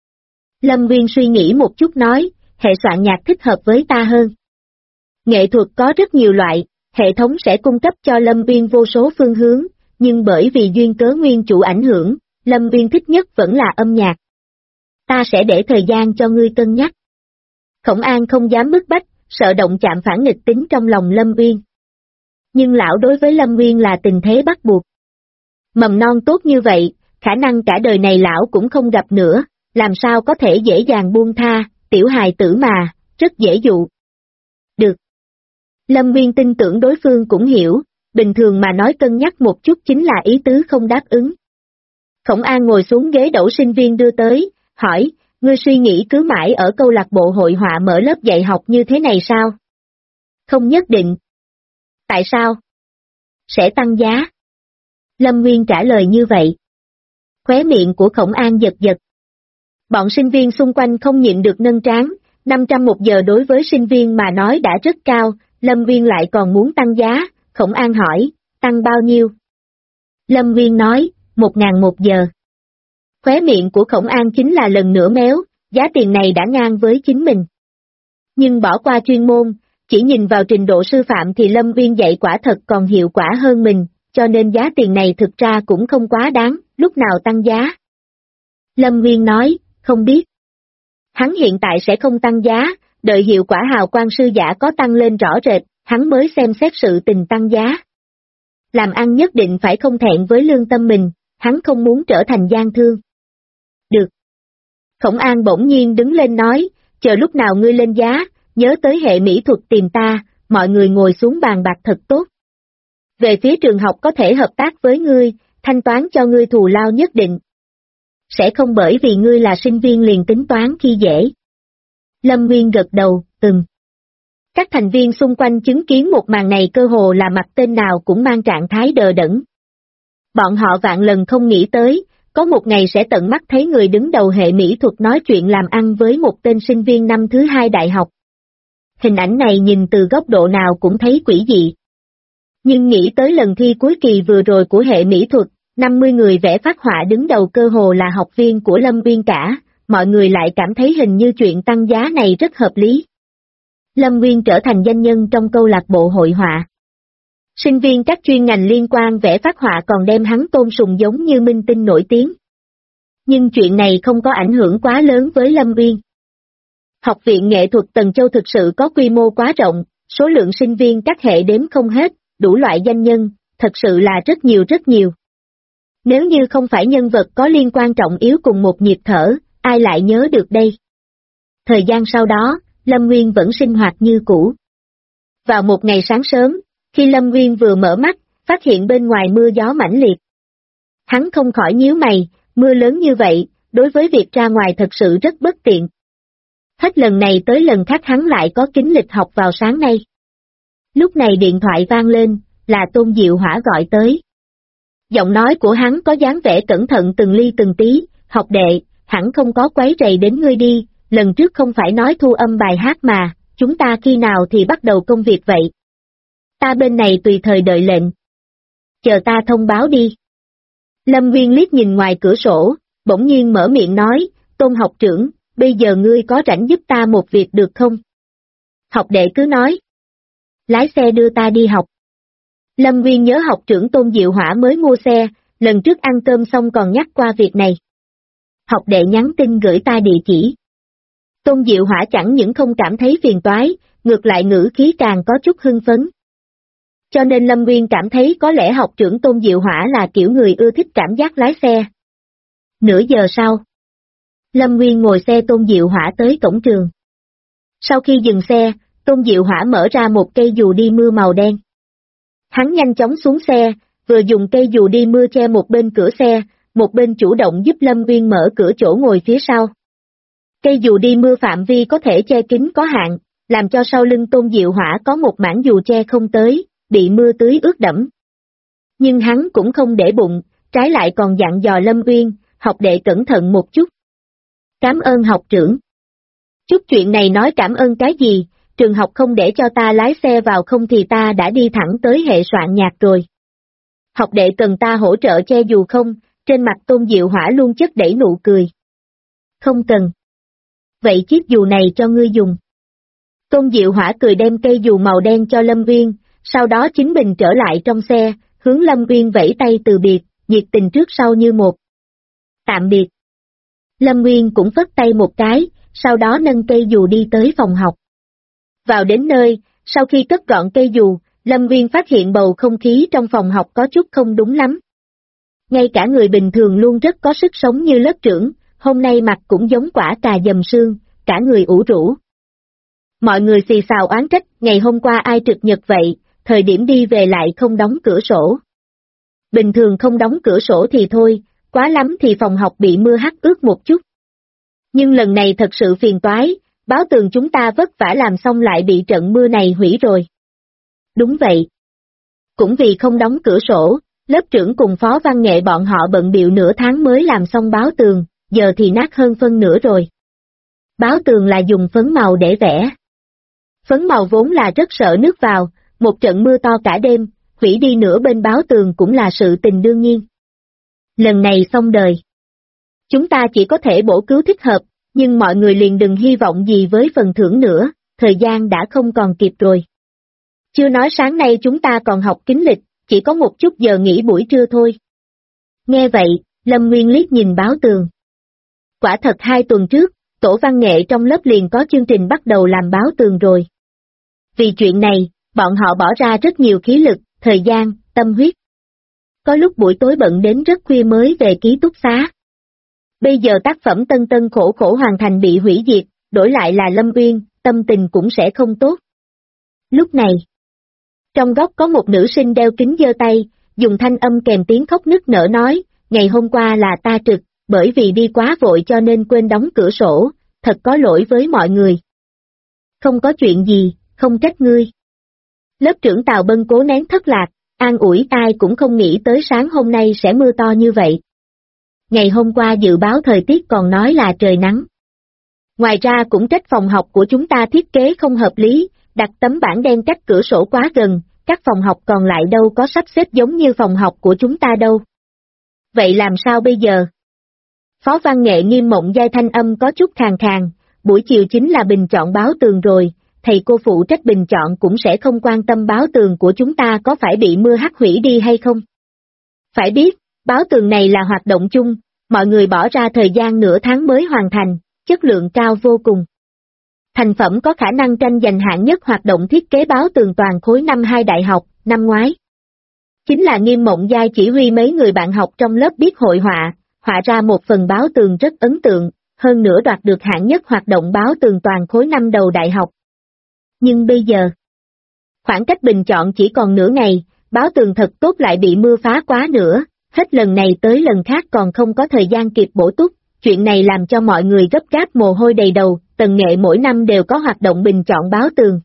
Lâm Uyên suy nghĩ một chút nói, hệ soạn nhạc thích hợp với ta hơn. Nghệ thuật có rất nhiều loại, hệ thống sẽ cung cấp cho Lâm Uyên vô số phương hướng, nhưng bởi vì duyên cớ nguyên chủ ảnh hưởng, Lâm Uyên thích nhất vẫn là âm nhạc. Ta sẽ để thời gian cho ngươi cân nhắc. Khổng An không dám bức bách, sợ động chạm phản nghịch tính trong lòng Lâm Uyên. Nhưng lão đối với Lâm Uyên là tình thế bắt buộc. Mầm non tốt như vậy, khả năng cả đời này lão cũng không gặp nữa, làm sao có thể dễ dàng buông tha, tiểu hài tử mà, rất dễ dụ. Được. Lâm Uyên tin tưởng đối phương cũng hiểu, bình thường mà nói cân nhắc một chút chính là ý tứ không đáp ứng. Khổng An ngồi xuống ghế đẩu sinh viên đưa tới, hỏi, ngươi suy nghĩ cứ mãi ở câu lạc bộ hội họa mở lớp dạy học như thế này sao? Không nhất định. Tại sao? Sẽ tăng giá. Lâm Nguyên trả lời như vậy. Khóe miệng của Khổng An giật giật. Bọn sinh viên xung quanh không nhịn được nâng trán, 500 một giờ đối với sinh viên mà nói đã rất cao, Lâm Nguyên lại còn muốn tăng giá, Khổng An hỏi, tăng bao nhiêu? Lâm Nguyên nói, 1.000 một giờ. Khóe miệng của Khổng An chính là lần nữa méo, giá tiền này đã ngang với chính mình. Nhưng bỏ qua chuyên môn, chỉ nhìn vào trình độ sư phạm thì Lâm Nguyên dạy quả thật còn hiệu quả hơn mình, cho nên giá tiền này thực ra cũng không quá đáng, lúc nào tăng giá. Lâm Nguyên nói, không biết. Hắn hiện tại sẽ không tăng giá, đợi hiệu quả hào quang sư giả có tăng lên rõ rệt, hắn mới xem xét sự tình tăng giá. Làm ăn nhất định phải không thẹn với lương tâm mình, hắn không muốn trở thành gian thương. Được. Khổng An bỗng nhiên đứng lên nói, chờ lúc nào ngươi lên giá, nhớ tới hệ mỹ thuật tìm ta, mọi người ngồi xuống bàn bạc thật tốt. Về phía trường học có thể hợp tác với ngươi, thanh toán cho ngươi thù lao nhất định. Sẽ không bởi vì ngươi là sinh viên liền tính toán khi dễ. Lâm Nguyên gật đầu, từng. Các thành viên xung quanh chứng kiến một màn này cơ hồ là mặt tên nào cũng mang trạng thái đờ đẫn. Bọn họ vạn lần không nghĩ tới, có một ngày sẽ tận mắt thấy người đứng đầu hệ mỹ thuật nói chuyện làm ăn với một tên sinh viên năm thứ 2 đại học. Hình ảnh này nhìn từ góc độ nào cũng thấy quỷ dị. Nhưng nghĩ tới lần thi cuối kỳ vừa rồi của hệ mỹ thuật, 50 người vẽ phác họa đứng đầu cơ hồ là học viên của Lâm Nguyên cả, mọi người lại cảm thấy hình như chuyện tăng giá này rất hợp lý. Lâm Nguyên trở thành danh nhân trong câu lạc bộ hội họa. Sinh viên các chuyên ngành liên quan vẽ phác họa còn đem hắn tôn sùng giống như minh tinh nổi tiếng. Nhưng chuyện này không có ảnh hưởng quá lớn với Lâm Nguyên. Học viện nghệ thuật Tần Châu thực sự có quy mô quá rộng, số lượng sinh viên các hệ đếm không hết, đủ loại danh nhân, thật sự là rất nhiều rất nhiều. Nếu như không phải nhân vật có liên quan trọng yếu cùng một nhịp thở, ai lại nhớ được đây? Thời gian sau đó, Lâm Nguyên vẫn sinh hoạt như cũ. Vào một ngày sáng sớm, khi Lâm Nguyên vừa mở mắt, phát hiện bên ngoài mưa gió mãnh liệt. Hắn không khỏi nhíu mày, mưa lớn như vậy, đối với việc ra ngoài thật sự rất bất tiện. Hết lần này tới lần khác hắn lại có kín lịch học vào sáng nay. Lúc này điện thoại vang lên, là Tôn Diệu Hỏa gọi tới. Giọng nói của hắn có dáng vẻ cẩn thận từng ly từng tí, học đệ, hẳn không có quấy rầy đến ngươi đi, lần trước không phải nói thu âm bài hát mà, chúng ta khi nào thì bắt đầu công việc vậy? Ta bên này tùy thời đợi lệnh. Chờ ta thông báo đi. Lâm Nguyên liếc nhìn ngoài cửa sổ, bỗng nhiên mở miệng nói, Tôn học trưởng, bây giờ ngươi có rảnh giúp ta một việc được không? Học đệ cứ nói. Lái xe đưa ta đi học. Lâm Nguyên nhớ học trưởng Tôn Diệu Hỏa mới mua xe, lần trước ăn cơm xong còn nhắc qua việc này. Học đệ nhắn tin gửi ta địa chỉ. Tôn Diệu Hỏa chẳng những không cảm thấy phiền toái, ngược lại ngữ khí càng có chút hưng phấn. Cho nên Lâm Nguyên cảm thấy có lẽ học trưởng Tôn Diệu Hỏa là kiểu người ưa thích cảm giác lái xe. Nửa giờ sau, Lâm Nguyên ngồi xe Tôn Diệu Hỏa tới cổng trường. Sau khi dừng xe, Tôn Diệu Hỏa mở ra một cây dù đi mưa màu đen. Hắn nhanh chóng xuống xe, vừa dùng cây dù đi mưa che một bên cửa xe, một bên chủ động giúp Lâm Nguyên mở cửa chỗ ngồi phía sau. Cây dù đi mưa phạm vi có thể che kín có hạn, làm cho sau lưng Tôn Diệu Hỏa có một mảng dù che không tới, bị mưa tưới ướt đẫm. Nhưng hắn cũng không để bụng, trái lại còn dặn dò Lâm Nguyên, học đệ cẩn thận một chút. Cảm ơn học trưởng. Chút chuyện này nói cảm ơn cái gì, trường học không để cho ta lái xe vào không thì ta đã đi thẳng tới hệ soạn nhạc rồi. Học đệ cần ta hỗ trợ che dù không, trên mặt Tôn Diệu Hỏa luôn chất đẩy nụ cười. Không cần. Vậy chiếc dù này cho ngươi dùng. Tôn Diệu Hỏa cười đem cây dù màu đen cho Lâm Nguyên, sau đó chính mình trở lại trong xe, hướng Lâm Nguyên vẫy tay từ biệt, nhiệt tình trước sau như một. Tạm biệt. Lâm Nguyên cũng phất tay một cái, sau đó nâng cây dù đi tới phòng học. Vào đến nơi, sau khi cất gọn cây dù, Lâm Nguyên phát hiện bầu không khí trong phòng học có chút không đúng lắm. Ngay cả người bình thường luôn rất có sức sống như lớp trưởng, hôm nay mặt cũng giống quả cà dầm sương, cả người ủ rũ. Mọi người xì xào oán trách, ngày hôm qua ai trực nhật vậy, thời điểm đi về lại không đóng cửa sổ. Bình thường không đóng cửa sổ thì thôi, quá lắm thì phòng học bị mưa hắt ướt một chút. Nhưng lần này thật sự phiền toái, báo tường chúng ta vất vả làm xong lại bị trận mưa này hủy rồi. Đúng vậy. Cũng vì không đóng cửa sổ, lớp trưởng cùng phó văn nghệ bọn họ bận bịu nửa tháng mới làm xong báo tường, giờ thì nát hơn phân nửa rồi. Báo tường là dùng phấn màu để vẽ. Phấn màu vốn là rất sợ nước vào, một trận mưa to cả đêm, hủy đi nửa bên báo tường cũng là sự tình đương nhiên. Lần này xong đời. Chúng ta chỉ có thể bổ cứu thích hợp, nhưng mọi người liền đừng hy vọng gì với phần thưởng nữa, thời gian đã không còn kịp rồi. Chưa nói sáng nay chúng ta còn học kín lịch, chỉ có một chút giờ nghỉ buổi trưa thôi. Nghe vậy, Lâm Nguyên liếc nhìn báo tường. Quả thật 2 tuần trước, tổ văn nghệ trong lớp liền có chương trình bắt đầu làm báo tường rồi. Vì chuyện này, bọn họ bỏ ra rất nhiều khí lực, thời gian, tâm huyết. Có lúc buổi tối bận đến rất khuya mới về ký túc xá. Bây giờ tác phẩm tân tân khổ khổ hoàn thành bị hủy diệt, đổi lại là Lâm Uyên, tâm tình cũng sẽ không tốt. Lúc này, trong góc có một nữ sinh đeo kính giơ tay, dùng thanh âm kèm tiếng khóc nức nở nói, ngày hôm qua là ta trực, bởi vì đi quá vội cho nên quên đóng cửa sổ, thật có lỗi với mọi người, Không có chuyện gì, không trách ngươi. Lớp trưởng Tào Bân cố nén thất lạc, an ủi ai cũng không nghĩ tới sáng hôm nay sẽ mưa to như vậy. Ngày hôm qua dự báo thời tiết còn nói là trời nắng. Ngoài ra cũng trách phòng học của chúng ta thiết kế không hợp lý, đặt tấm bảng đen cách cửa sổ quá gần, các phòng học còn lại đâu có sắp xếp giống như phòng học của chúng ta đâu. Vậy làm sao bây giờ? Phó văn nghệ Nghiêm Mộng Giai thanh âm có chút khàn khàn, buổi chiều chính là bình chọn báo tường rồi, thầy cô phụ trách bình chọn cũng sẽ không quan tâm báo tường của chúng ta có phải bị mưa hắt hủy đi hay không. Phải biết, báo tường này là hoạt động chung, mọi người bỏ ra thời gian nửa tháng mới hoàn thành, chất lượng cao vô cùng. Thành phẩm có khả năng tranh giành hạng nhất hoạt động thiết kế báo tường toàn khối năm 2 đại học, năm ngoái. Chính là Nghiêm Mộng Giai chỉ huy mấy người bạn học trong lớp biết hội họa ra một phần báo tường rất ấn tượng, hơn nữa đoạt được hạng nhất hoạt động báo tường toàn khối năm đầu đại học. Nhưng bây giờ, khoảng cách bình chọn chỉ còn nửa ngày, báo tường thật tốt lại bị mưa phá quá nữa, hết lần này tới lần khác còn không có thời gian kịp bổ túc, chuyện này làm cho mọi người gấp gáp mồ hôi đầy đầu, Tần Nghệ mỗi năm đều có hoạt động bình chọn báo tường.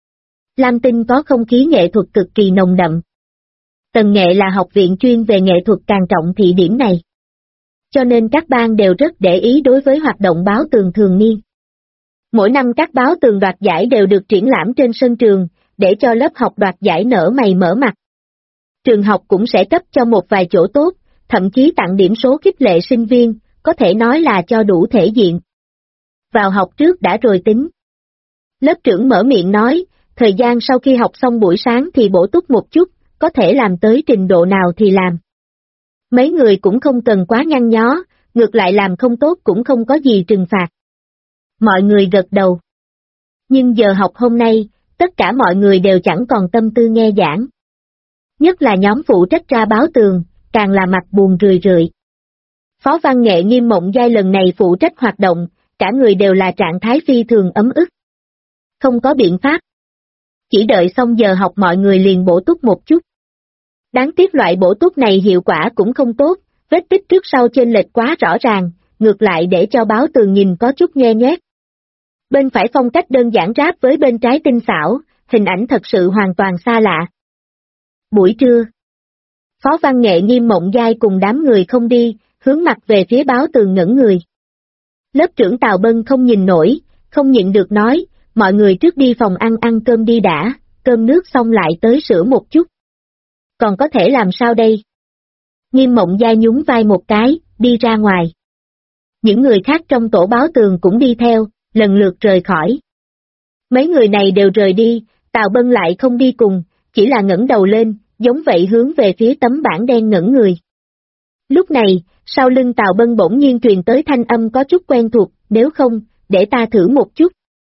Lam Tinh có không khí nghệ thuật cực kỳ nồng đậm. Tần Nghệ là học viện chuyên về nghệ thuật càng trọng thị điểm này. Cho nên các ban đều rất để ý đối với hoạt động báo tường thường niên. Mỗi năm các báo tường đoạt giải đều được triển lãm trên sân trường, để cho lớp học đoạt giải nở mày mở mặt. Trường học cũng sẽ cấp cho một vài chỗ tốt, thậm chí tặng điểm số khích lệ sinh viên, có thể nói là cho đủ thể diện. Vào học trước đã rồi tính. Lớp trưởng mở miệng nói, thời gian sau khi học xong buổi sáng thì bổ túc một chút, có thể làm tới trình độ nào thì làm. Mấy người cũng không cần quá nhăn nhó, ngược lại làm không tốt cũng không có gì trừng phạt. Mọi người gật đầu. Nhưng giờ học hôm nay, tất cả mọi người đều chẳng còn tâm tư nghe giảng. Nhất là nhóm phụ trách ra báo tường, càng là mặt buồn rười rượi. Phó văn nghệ Nghiêm Mộng Giai lần này phụ trách hoạt động, cả người đều là trạng thái phi thường ấm ức. Không có biện pháp. Chỉ đợi xong giờ học mọi người liền bổ túc một chút. Đáng tiếc loại bổ túc này hiệu quả cũng không tốt, vết tích trước sau chênh lệch quá rõ ràng, ngược lại để cho báo tường nhìn có chút nhe nhét. Bên phải phong cách đơn giản ráp với bên trái tinh xảo, hình ảnh thật sự hoàn toàn xa lạ. Buổi trưa, Phó văn nghệ Nghiêm Mộng Giai cùng đám người không đi, hướng mặt về phía báo tường ngẩn người. Lớp trưởng Tào Bân không nhìn nổi, không nhịn được nói, mọi người trước đi phòng ăn cơm đi đã, cơm nước xong lại tới sửa một chút. Còn có thể làm sao đây? Nghiêm Mộng Giai nhún vai một cái, đi ra ngoài. Những người khác trong tổ báo tường cũng đi theo, lần lượt rời khỏi. Mấy người này đều rời đi, Tào Bân lại không đi cùng, chỉ là ngẩng đầu lên, giống vậy hướng về phía tấm bảng đen ngẩn người. Lúc này, sau lưng Tào Bân bỗng nhiên truyền tới thanh âm có chút quen thuộc, nếu không, để ta thử một chút.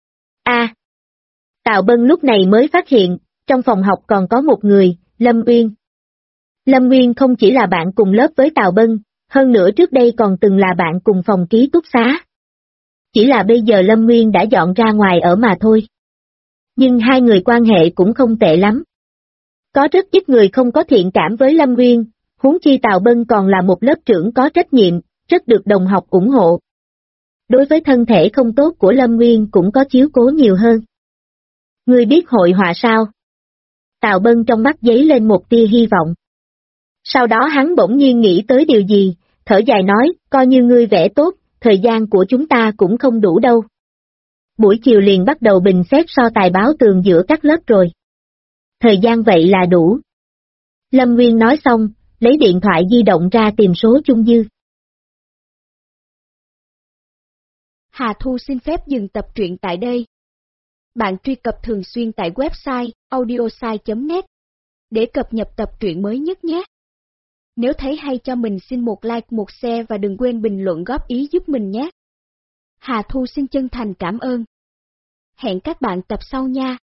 Tào Bân lúc này mới phát hiện, trong phòng học còn có một người, Lâm Uyên. Lâm Uyên không chỉ là bạn cùng lớp với Tào Bân, hơn nữa trước đây còn từng là bạn cùng phòng ký túc xá. Chỉ là bây giờ Lâm Uyên đã dọn ra ngoài ở mà thôi. Nhưng hai người quan hệ cũng không tệ lắm. Có rất ít người không có thiện cảm với Lâm Uyên, huống chi Tào Bân còn là một lớp trưởng có trách nhiệm, rất được đồng học ủng hộ. Đối với thân thể không tốt của Lâm Uyên cũng có chiếu cố nhiều hơn. Ngươi biết hội họa sao? Tào Bân trong mắt giấy lên một tia hy vọng. Sau đó hắn bỗng nhiên nghĩ tới điều gì, thở dài nói, coi như ngươi vẽ tốt, thời gian của chúng ta cũng không đủ đâu. Buổi chiều liền bắt đầu bình xét so tài báo tường giữa các lớp rồi. Thời gian vậy là đủ. Lâm Nguyên nói xong, lấy điện thoại di động ra tìm số Chung Dư. Hà Thu xin phép dừng tập truyện tại đây. Bạn truy cập thường xuyên tại website audiosai.net để cập nhật tập truyện mới nhất nhé. Nếu thấy hay cho mình xin một like, một share và đừng quên bình luận góp ý giúp mình nhé. Hà Thu xin chân thành cảm ơn. Hẹn các bạn tập sau nha.